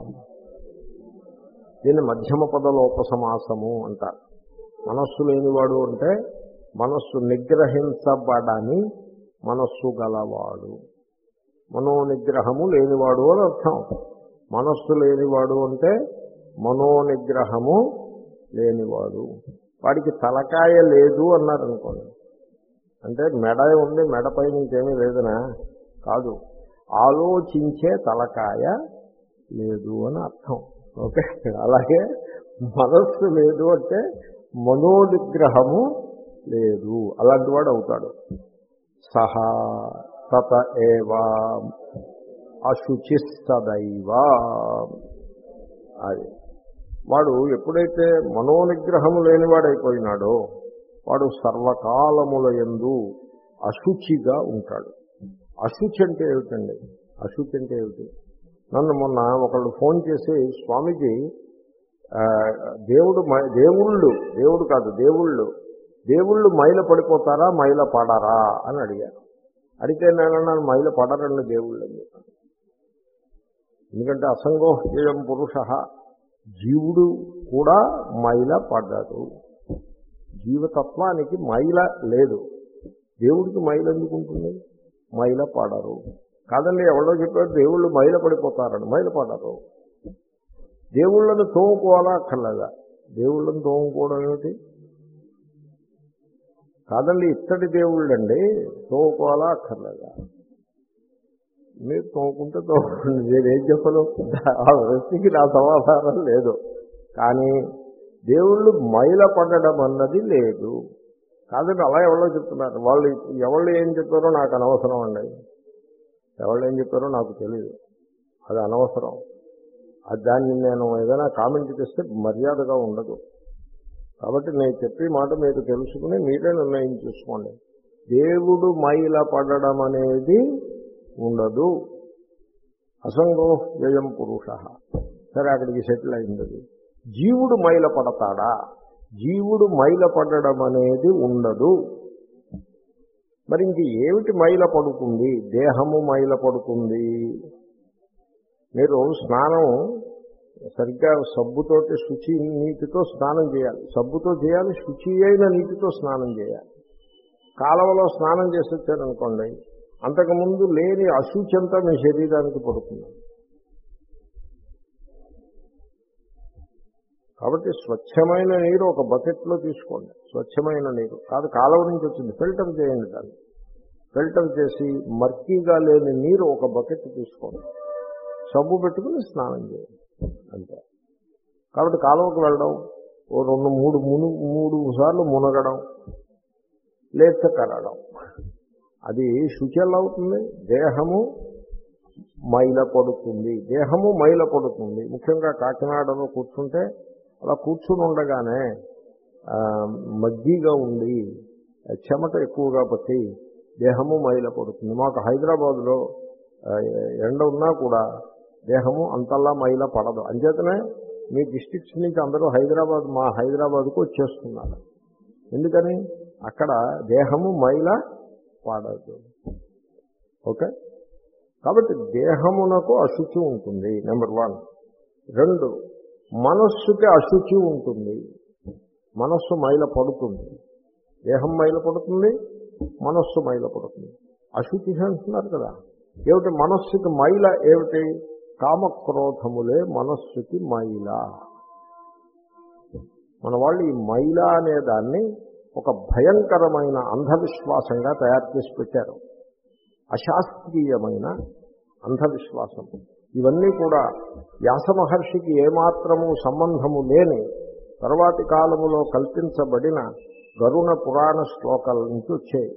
దీన్ని మధ్యమ పదలోపసమాసము అంటారు. మనస్సు లేనివాడు అంటే మనస్సు నిగ్రహించబడని మనస్సు గలవాడు. మనోనిగ్రహము లేనివాడు అని అర్థం. మనస్సు లేనివాడు అంటే మనోనిగ్రహము లేనివాడు. వాడికి తలకాయ లేదు అన్నారు అనుకోండి, అంటే మెడ ఉంది, మెడపై ఇంకేమీ లేదనా? కాదు, ఆలోచించే తలకాయ లేదు అని అర్థం. ఓకే, అలాగే మనస్సు లేదు అంటే మనోనిగ్రహము లేదు, అలాంటి వాడు అవుతాడు. సహా తత ఏవా అశుచిస్తదైవ. అది వాడు ఎప్పుడైతే మనోనిగ్రహము లేనివాడైపోయినాడో వాడు సర్వకాలముల యందు అశుచిగా ఉంటాడు. అశుచి అంటే ఏమిటండి? అశుచి అంటే ఏమిటి? నన్ను మొన్న ఒకళ్ళు ఫోన్ చేసి, స్వామీజీ దేవుడు దేవుళ్ళు దేవుడు కాదు దేవుళ్ళు దేవుళ్ళు మైల పడిపోతారా మైల పడరా అని అడిగారు. అడిగితే నేను మైల పడరండి దేవుళ్ళు అని చెప్పాను. ఎందుకంటే అసంగోహ్యం పురుష, జీవుడు కూడా మైల పడ్డాడు. జీవతత్వానికి మైల లేదు, దేవుడికి మైల ఎందుకు ఉంటుంది? మైల పడరు. కాదండి, ఎవరో చెప్పారు దేవుళ్ళు మైల పడిపోతారని. మైల పడరు. దేవుళ్ళను తోముకోవాలా అక్కర్లేదా? దేవుళ్ళను తోముకోవడం ఏమిటి? కాదండి, ఇత్తడి దేవుళ్ళండి, తోముకోవాలా అక్కర్లేదా? మీరు తోముకుంటే తోముకోండి, నేనేం చెప్పను. ఆ వ్యక్తికి నా సమాధానం లేదు. కానీ దేవుళ్ళు మైల పడడం అన్నది లేదు. కాదండి, అలా ఎవరో చెప్తున్నారు. వాళ్ళు ఎవళ్ళు ఏం చెప్పారో నాకు అనవసరం అండి. ఎవళ్ళు ఏం చెప్పారో నాకు తెలియదు, అది అనవసరం. దాన్ని నేను ఏదైనా కామెంట్ చేస్తే మర్యాదగా ఉండదు. కాబట్టి నేను చెప్పే మాట మీరు తెలుసుకుని మీరే నిర్ణయం చేసుకోండి. దేవుడు మైల పడడం అనేది ఉండదు. అసంగోహ్యం పురుష. సరే, అక్కడికి సెటిల్ అయింది. జీవుడు మైల పడతాడా? జీవుడు మైల పడడం అనేది ఉండదు. మరి ఇంక ఏమిటి మైల పడుతుంది? దేహము మైల పడుతుంది. మీరు స్నానం సరిగ్గా సబ్బుతోటి శుచి నీటితో స్నానం చేయాలి. సబ్బుతో చేయాలి, శుచి అయిన నీటితో స్నానం చేయాలి. కాలువలో స్నానం చేసి వచ్చారనుకోండి, అంతకుముందు లేని అశుచి అంతా మీ శరీరానికి పడుతుంది. కాబట్టి స్వచ్ఛమైన నీరు ఒక బకెట్లో తీసుకోండి. స్వచ్ఛమైన నీరు కాదు, కాలువ నుంచి వచ్చింది, ఫిల్టర్ చేయండి. దాన్ని ఫిల్టర్ చేసి మర్కీగా లేని నీరు ఒక బకెట్ తీసుకోండి, సబ్బు పెట్టుకుని స్నానం చేయండి, అంతే. కాబట్టి కాలువకు వెళ్ళడం, ఓ రెండు మూడు మును మూడు సార్లు మునగడం, లేచ కరడం, అది శుచి ఎలా అవుతుంది? దేహము మైల పడుతుంది. దేహము మైల పడుతుంది. ముఖ్యంగా కాకినాడలో కూర్చుంటే అలా కూర్చుని ఉండగానే మగ్గిగా ఉండి చెమట ఎక్కువగా పట్టి దేహము మైల పడుతుంది. మాకు హైదరాబాదులో ఎండ ఉన్నా కూడా దేహము అంతలా మైల పడదు. అంచేతనే మీ డిస్ట్రిక్ట్స్ నుంచి అందరూ హైదరాబాద్ మా హైదరాబాద్కు వచ్చేస్తున్నారు. ఎందుకని? అక్కడ దేహము మైల పడదు. ఓకే, కాబట్టి దేహమునకు అశుచి ఉంటుంది, నెంబర్ వన్. రెండు, మనస్సుకి అశుచి ఉంటుంది. మనస్సు మైల పడుతుంది. దేహం మైల పడుతుంది, మనస్సు మైల పడుతుంది. అశుచి అంటున్నారు కదా. ఏమిటి మనస్సుకి మైల? ఏమిటి? కామక్రోధములే మనస్సుకి మైల. మన వాళ్ళు ఈ మైల అనే దాన్ని ఒక భయంకరమైన అంధవిశ్వాసంగా తయారు చేసి పెట్టారు. అశాస్త్రీయమైన అంధవిశ్వాసం. ఇవన్నీ కూడా వ్యాస మహర్షికి ఏమాత్రము సంబంధము లేని తర్వాతి కాలములో కల్పించబడిన గరుణ పురాణ శ్లోకాల నుంచి వచ్చాయి.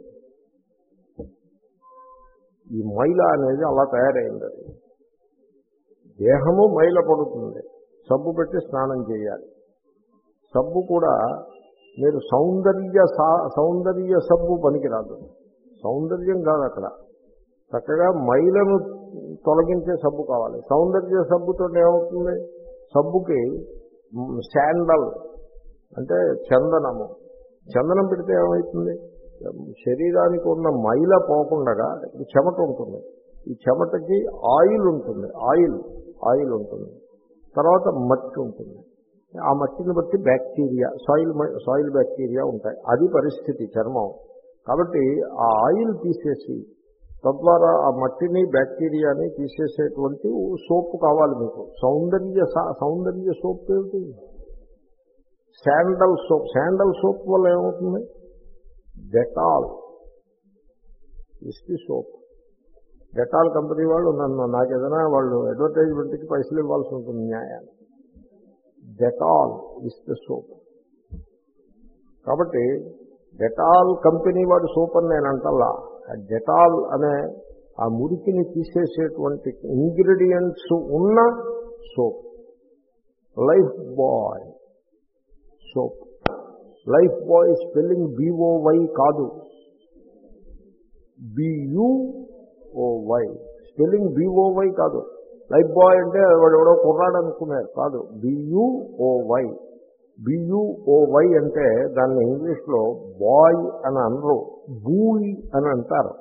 ఈ మైల అనేది అలా తయారైంది. అది దేహము మైల పడుతుంది, సబ్బు పెట్టి స్నానం చేయాలి. సబ్బు కూడా మీరు సౌందర్య సౌందర్య సబ్బు పనికిరాదు. సౌందర్యం కాదు అక్కడ, చక్కగా మైలను తొలగించే సబ్బు కావాలి. సౌందర్య సబ్బుతో ఏమవుతుంది? సబ్బుకి శాండల్ అంటే చందనము, చందనం పెడితే ఏమవుతుంది? శరీరానికి ఉన్న మైల పోకుండా చెమట ఉంటుంది. ఈ చెమటకి ఆయిల్ ఉంటుంది, ఆయిల్ ఆయిల్ ఉంటుంది. తర్వాత మట్టి ఉంటుంది. ఆ మట్టిని బట్టి బ్యాక్టీరియా, సాయిల్ సాయిల్ బ్యాక్టీరియా ఉంటాయి. అది పరిస్థితి చర్మం. కాబట్టి ఆ ఆయిల్ తీసేసి తద్వారా ఆ మట్టిని బ్యాక్టీరియాని తీసేసేటువంటి సోప్ కావాలి మీకు. సౌందర్య సౌందర్య సోప్ ఏమిటి? Sandal soap. శాండల్ సోప్ వల్ల ఏమవుతుంది? Dettol is the soap. Dettol company వాళ్ళు నన్ను నాకు ఏదైనా వాళ్ళు అడ్వర్టైజ్మెంట్కి పైసలు ఇవ్వాల్సి ఉంటుంది న్యాయాన్ని. Dettol is the soap. కాబట్టి డెటాల్ కంపెనీ వాడు సోప్ అని నేను అంటల్లా. డెటాల్ అనే ఆ మురికిని తీసేసేటువంటి ఇంగ్రీడియంట్స్ ఉన్న soap. Lifebuoy soap. Lifebuoy spelling B O Y కాదు, బియుఓవై. స్పెల్లింగ్ బిఓవై కాదు. లైఫ్ బాయ్ అంటే వాడు ఎవడో కుర్రాడు అనుకున్నారు కాదు, బియుఓవై. బియుఓవై అంటే దాన్ని ఇంగ్లీష్లో బాయ్ అని అనరు, బూయ్ అని అంటారు.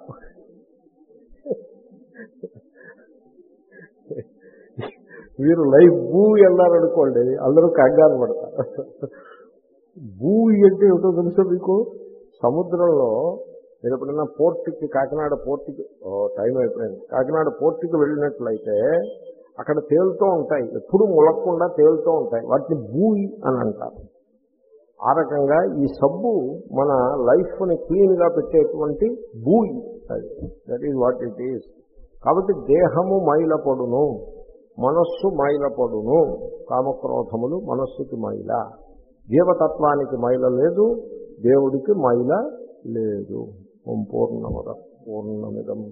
మీరు లైఫ్ బూయ్ అన్నారనుకోండి అందరూ కంగారు పడతారు. బూయ్ అంటే ఏమిటో తెలుసా మీకు? సముద్రంలో మీరు ఎప్పుడైనా పోర్టుకి, కాకినాడ పోర్టుకి, ఓ టైం అయిపోయింది, కాకినాడ పోర్టుకి వెళ్ళినట్లయితే అక్కడ తేలుతూ ఉంటాయి, ఎప్పుడు ములక్కుండా తేలుతూ ఉంటాయి. వాటిని బూయ్ అని అంటారు. ఆ రకంగా ఈ సబ్బు మన లైఫ్ని క్లీన్గా పెట్టేటువంటి బూయ్. అది that is what it is. కాబట్టి దేహము మైలపడును, మనస్సు మైలపడును. కామక్రోధములు మనస్సుకి మైల. జీవతత్వానికి మైల లేదు, దేవుడికి మైల లేదు. ఓం పూర్ణమద పూర్ణమిదం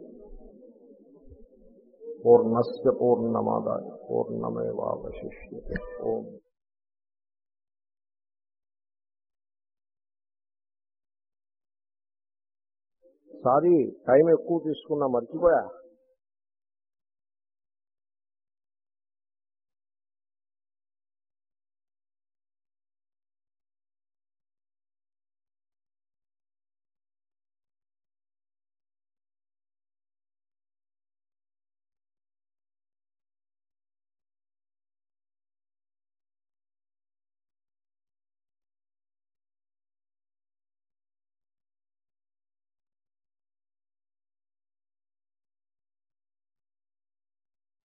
పూర్ణస్య పూర్ణమాదాయ పూర్ణమేవావశిష్యతే. ఓం సారీ టైం ఎక్కువ తీసుకున్నా, మర్చిపోయా.